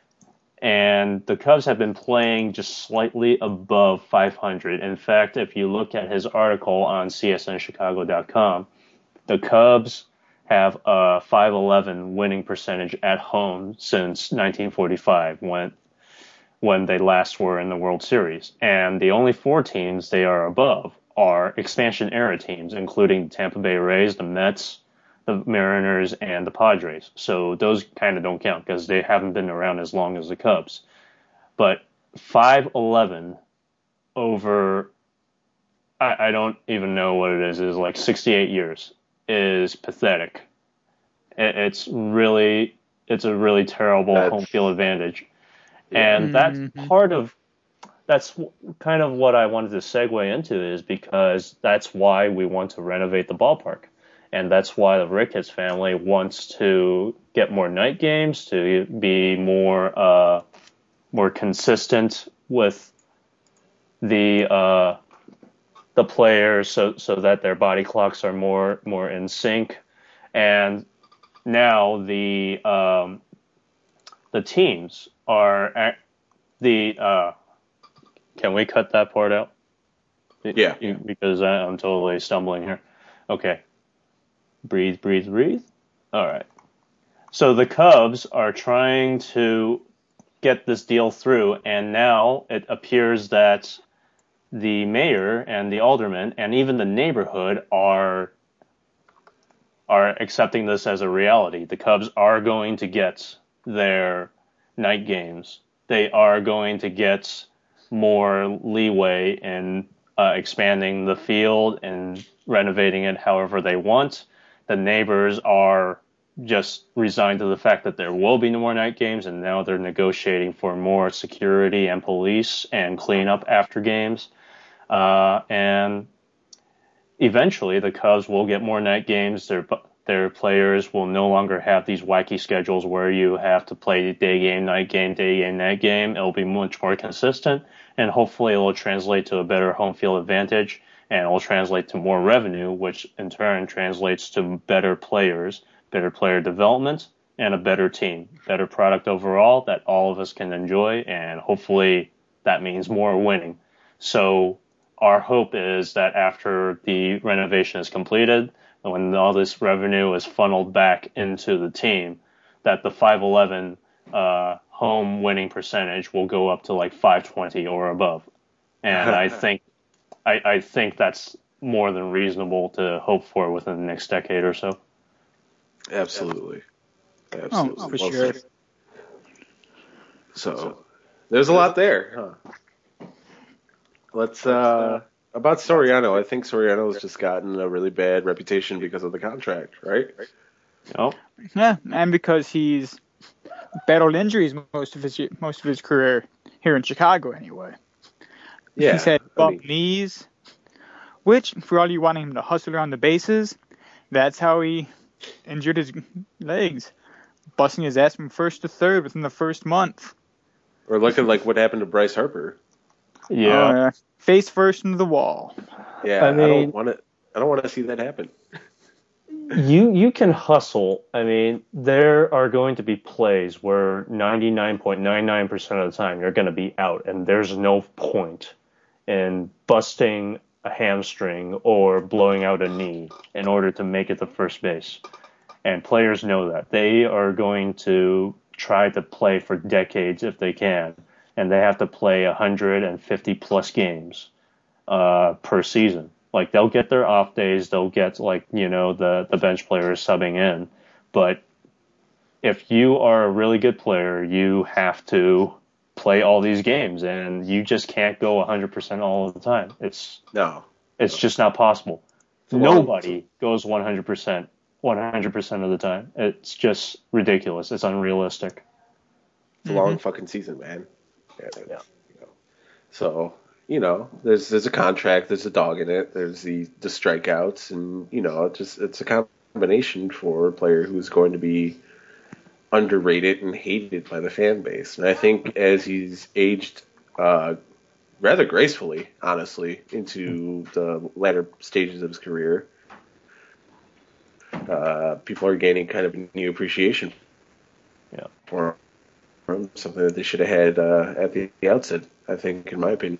And the Cubs have been playing just slightly above five hundred. In fact, if you look at his article on C S N Chicago dot com, the Cubs have a five eleven winning percentage at home since nineteen forty-five, when when they last were in the World Series. And the only four teams they are above are expansion era teams, including the Tampa Bay Rays, the Mets, the Mariners, and the Padres. So those kind of don't count because they haven't been around as long as the Cubs. But five eleven over, I, I don't even know what it is, is like sixty-eight years. Is pathetic. It's really, it's a really terrible that's, home field advantage. And mm-hmm. that's part of, that's kind of what I wanted to segue into, is because that's why we want to renovate the ballpark. And that's why the Ricketts family wants to get more night games, to be more, uh, more consistent with the, uh, the players, so so that their body clocks are more more in sync. And now the um, the teams are at the. Uh, can we cut that part out? Yeah. Because I, I'm totally stumbling here. Okay. Breathe, breathe, breathe. All right. So the Cubs are trying to get this deal through, and now it appears that the mayor and the aldermen and even the neighborhood are are accepting this as a reality. The Cubs are going to get their night games. They are going to get more leeway in uh, expanding the field and renovating it however they want. The neighbors are just resigned to the fact that there will be no more night games, and now they're negotiating for more security and police and cleanup after games. Uh, and eventually the Cubs will get more night games. Their their players will no longer have these wacky schedules where you have to play day game, night game, day game, night game. It'll be much more consistent, and hopefully it will translate to a better home field advantage, and it will translate to more revenue, which in turn translates to better players, better player development, and a better team, better product overall that all of us can enjoy, and hopefully that means more winning. So our hope is that after the renovation is completed, when all this revenue is funneled back into the team, that the five eleven uh, home winning percentage will go up to like five twenty or above. And I think I, I think that's more than reasonable to hope for within the next decade or so. Absolutely. Absolutely. Oh, for Well sure. said. So, there's a lot there, huh? Let's, uh, about Soriano, I think Soriano's just gotten a really bad reputation because of the contract, right? Oh, Yeah, and because he's battled injuries most of his most of his career here in Chicago, anyway. Yeah. He's had I bump mean, knees, which, for all you wanting him to hustle around the bases, that's how he injured his legs, busting his ass from first to third within the first month. or look at like what happened to Bryce Harper. yeah. Oh, yeah. Face first into the wall. Yeah, I I, mean- don't want to. I don't want to see that happen. You you can hustle. I mean, there are going to be plays where ninety-nine point nine nine percent of the time you're going to be out, and there's no point in busting a hamstring or blowing out a knee in order to make it to first base. And players know that. They are going to try to play for decades if they can, and they have to play one hundred fifty plus games uh, per season. Like, they'll get their off days, they'll get, like, you know, the, the bench players subbing in. But if you are a really good player, you have to play all these games, and you just can't go one hundred percent all the time. It's No. it's just not possible. a long- Nobody goes one hundred percent one hundred percent of the time. It's just ridiculous. It's unrealistic. It's a long fucking season, man. Yeah. Yeah. You know. So, you know, there's there's a contract, there's a dog in it, there's the, the strikeouts, and, you know, it just it's a combination for a player who's going to be underrated and hated by the fan base. And I think as he's aged uh, rather gracefully, honestly, into the latter stages of his career, uh, people are gaining kind of a new appreciation Yeah. for him, something that they should have had uh, at the, the outset, I think, in my opinion.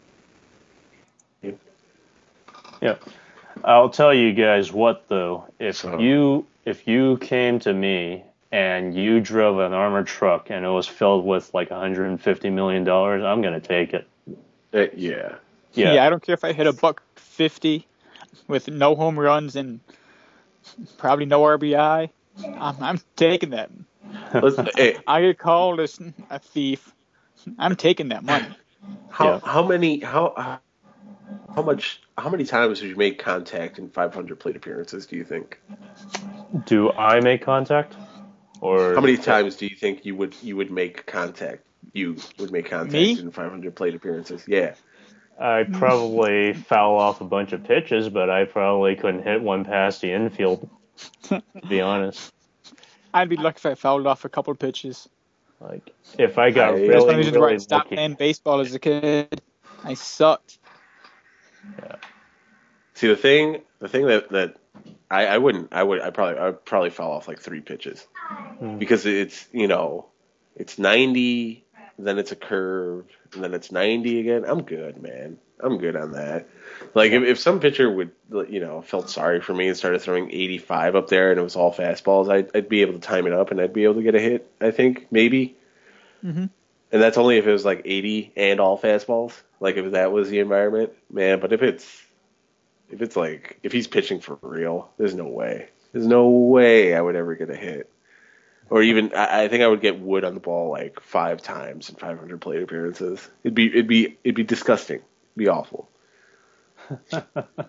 Yeah. I'll tell you guys what, though. If So- you if you came to me and you drove an armored truck and it was filled with like one hundred fifty million dollars, I'm going to take it. Uh, yeah. Yeah. Yeah, I don't care if I hit a buck fifty with no home runs and probably no R B I. I'm, I'm taking that. Let's, hey, I get called as a thief. I'm taking that money. how Yeah. how many how how much how many times did you make contact in five hundred plate appearances? Do you think? Do I make contact? Or How many times do you think you would you would make contact? You would make contact Me? in five hundred plate appearances? Yeah. I probably foul off a bunch of pitches, but I probably couldn't hit one past the infield, to be honest. I'd be lucky if I fouled off a couple pitches. Like, if I got I- really, That's one reason why I really stopped lucky. playing baseball as a kid. I sucked. See, the thing the thing that, that I, I wouldn't. I would. I probably. I would probably fall off like three pitches Hmm. because it's you know, it's ninety, then it's a curve, and then it's ninety again. I'm good, man. I'm good on that. Like Yeah. if, if some pitcher would, you know, felt sorry for me and started throwing eighty-five up there and it was all fastballs, I'd, I'd be able to time it up and I'd be able to get a hit. I think maybe, Mm-hmm. and that's only if it was like eighty and all fastballs. Like if that was the environment, man. But if it's if it's like if he's pitching for real, there's no way. There's no way I would ever get a hit. Or even I, I think I would get wood on the ball like five times in five hundred plate appearances. It'd be it'd be it'd be disgusting. It'd be awful. Yeah,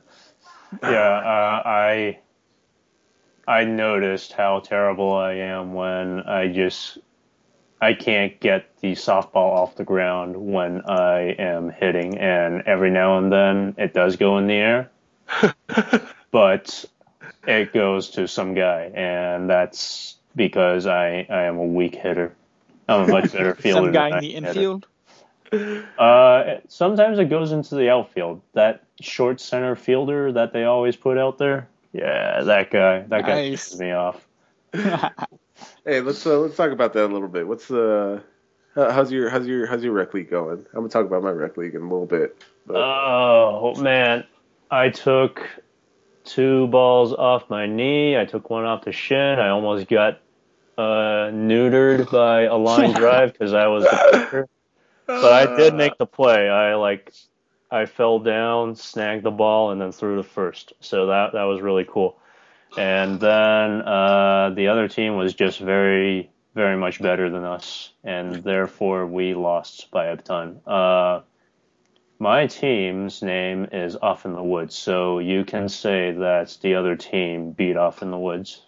uh, I I noticed how terrible I am when I just I can't get the softball off the ground when I am hitting, and every now and then it does go in the air, but it goes to some guy, and that's because I, I am a weak hitter. I'm a much better fielder. Some guy than in the I am a hitter. infield. Uh, sometimes it goes into the outfield. That short center fielder that they always put out there. Yeah, that guy. That guy Nice. pisses me off. Hey, let's uh, let's talk about that a little bit. What's the uh, how's your how's your how's your rec league going? I'm gonna talk about my rec league in a little bit. But Oh man, I took two balls off my knee. I took one off the shin. I almost got uh, neutered by a line drive because I was the pitcher. But I did make the play. I like, I fell down, snagged the ball, and then threw to first. So that that was really cool. And then uh, the other team was just very, very much better than us, and therefore we lost by a ton. Uh, my team's name is Off in the Woods, so you can say that the other team beat Off in the Woods.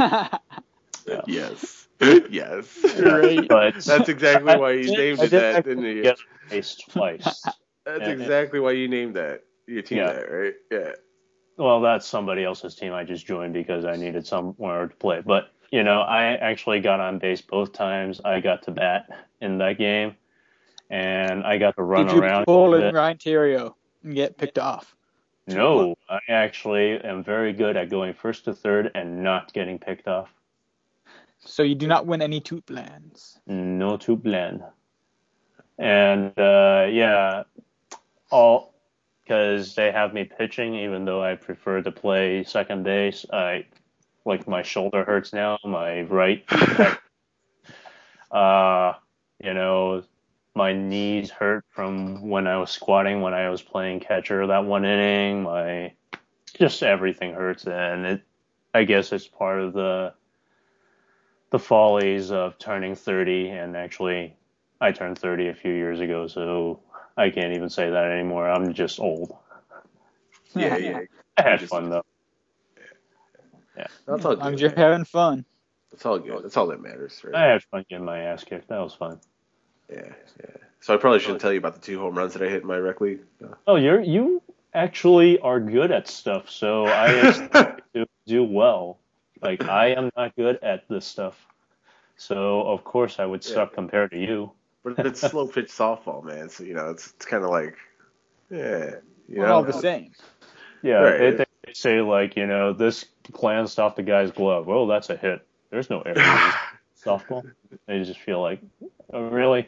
yes, yes. Great. But That's exactly why you I did- named I it did that, actually didn't you? get faced twice. That's Yeah, exactly why you named that your team Yeah. that, right? Yeah. Well, that's somebody else's team. I just joined because I needed somewhere to play. But, you know, I actually got on base both times. I got to bat in that game, and I got to run Did you around. pull a in bit. Ryan Terrio and get picked off? No, I actually am very good at going first to third and not getting picked off. So you do not win any two plans. No too bland. And, uh, yeah, all because they have me pitching, even though I prefer to play second base. I like my shoulder hurts now, my right. uh, you know, my knees hurt from when I was squatting, when I was playing catcher that one inning. My just everything hurts, and it. I guess it's part of the the follies of turning thirty, and actually, I turned thirty a few years ago, so I can't even say that anymore. I'm just old. Yeah, yeah. I had Just- fun though. That's all As long good. as you're man. having fun. That's all good. That's all that matters, right? I had fun getting my ass kicked. That was fun. Yeah, yeah. So I probably shouldn't tell you about the two home runs that I hit in my rec league. No. Oh, you're you actually are good at stuff, so I expect you to do well. Like I am not good at this stuff, so of course I would suck Yeah. compared to you. But it's slow pitch softball, man. So you know, it's it's kind of like, yeah, you We're know, all the same. Yeah, Right. it, they say like you know this glanced off the guy's glove. Well, that's a hit. There's no error in softball. They just feel like, oh, really?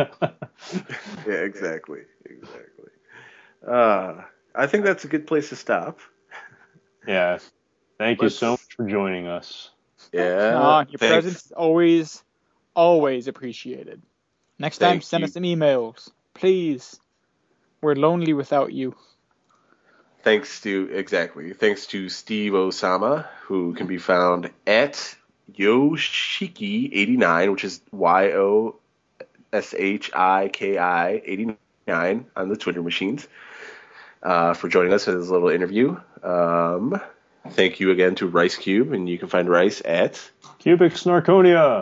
Yeah, exactly, exactly. Uh, I think that's a good place to stop. Yeah. Thank Let's- you so much for joining us. Yeah, Aw, your thanks. presence is always, always appreciated. Next time, Thank send you. us some emails. Please. We're lonely without you. Thanks to exactly. Thanks to Steve Osama, who can be found at Yoshiki eighty-nine, which is Y O S H I K I eighty-nine on the Twitter machines, uh, for joining us in this little interview. Um, thank you again to Rice Cube, and you can find Rice at. Cubic Snarkonia.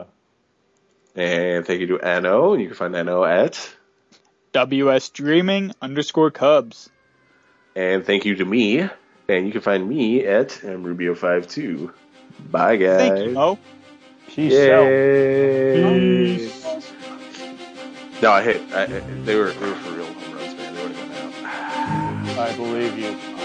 And thank you to Anno, and you can find Anno at. W S Dreaming underscore Cubs. And thank you to me, and you can find me at M Rubio fifty-two. Bye, guys. Thank you, Mo. Peace out. Yay. Peace. No, I hit. I, I- they were they were for real home runs, man. They would have gone out. I believe you.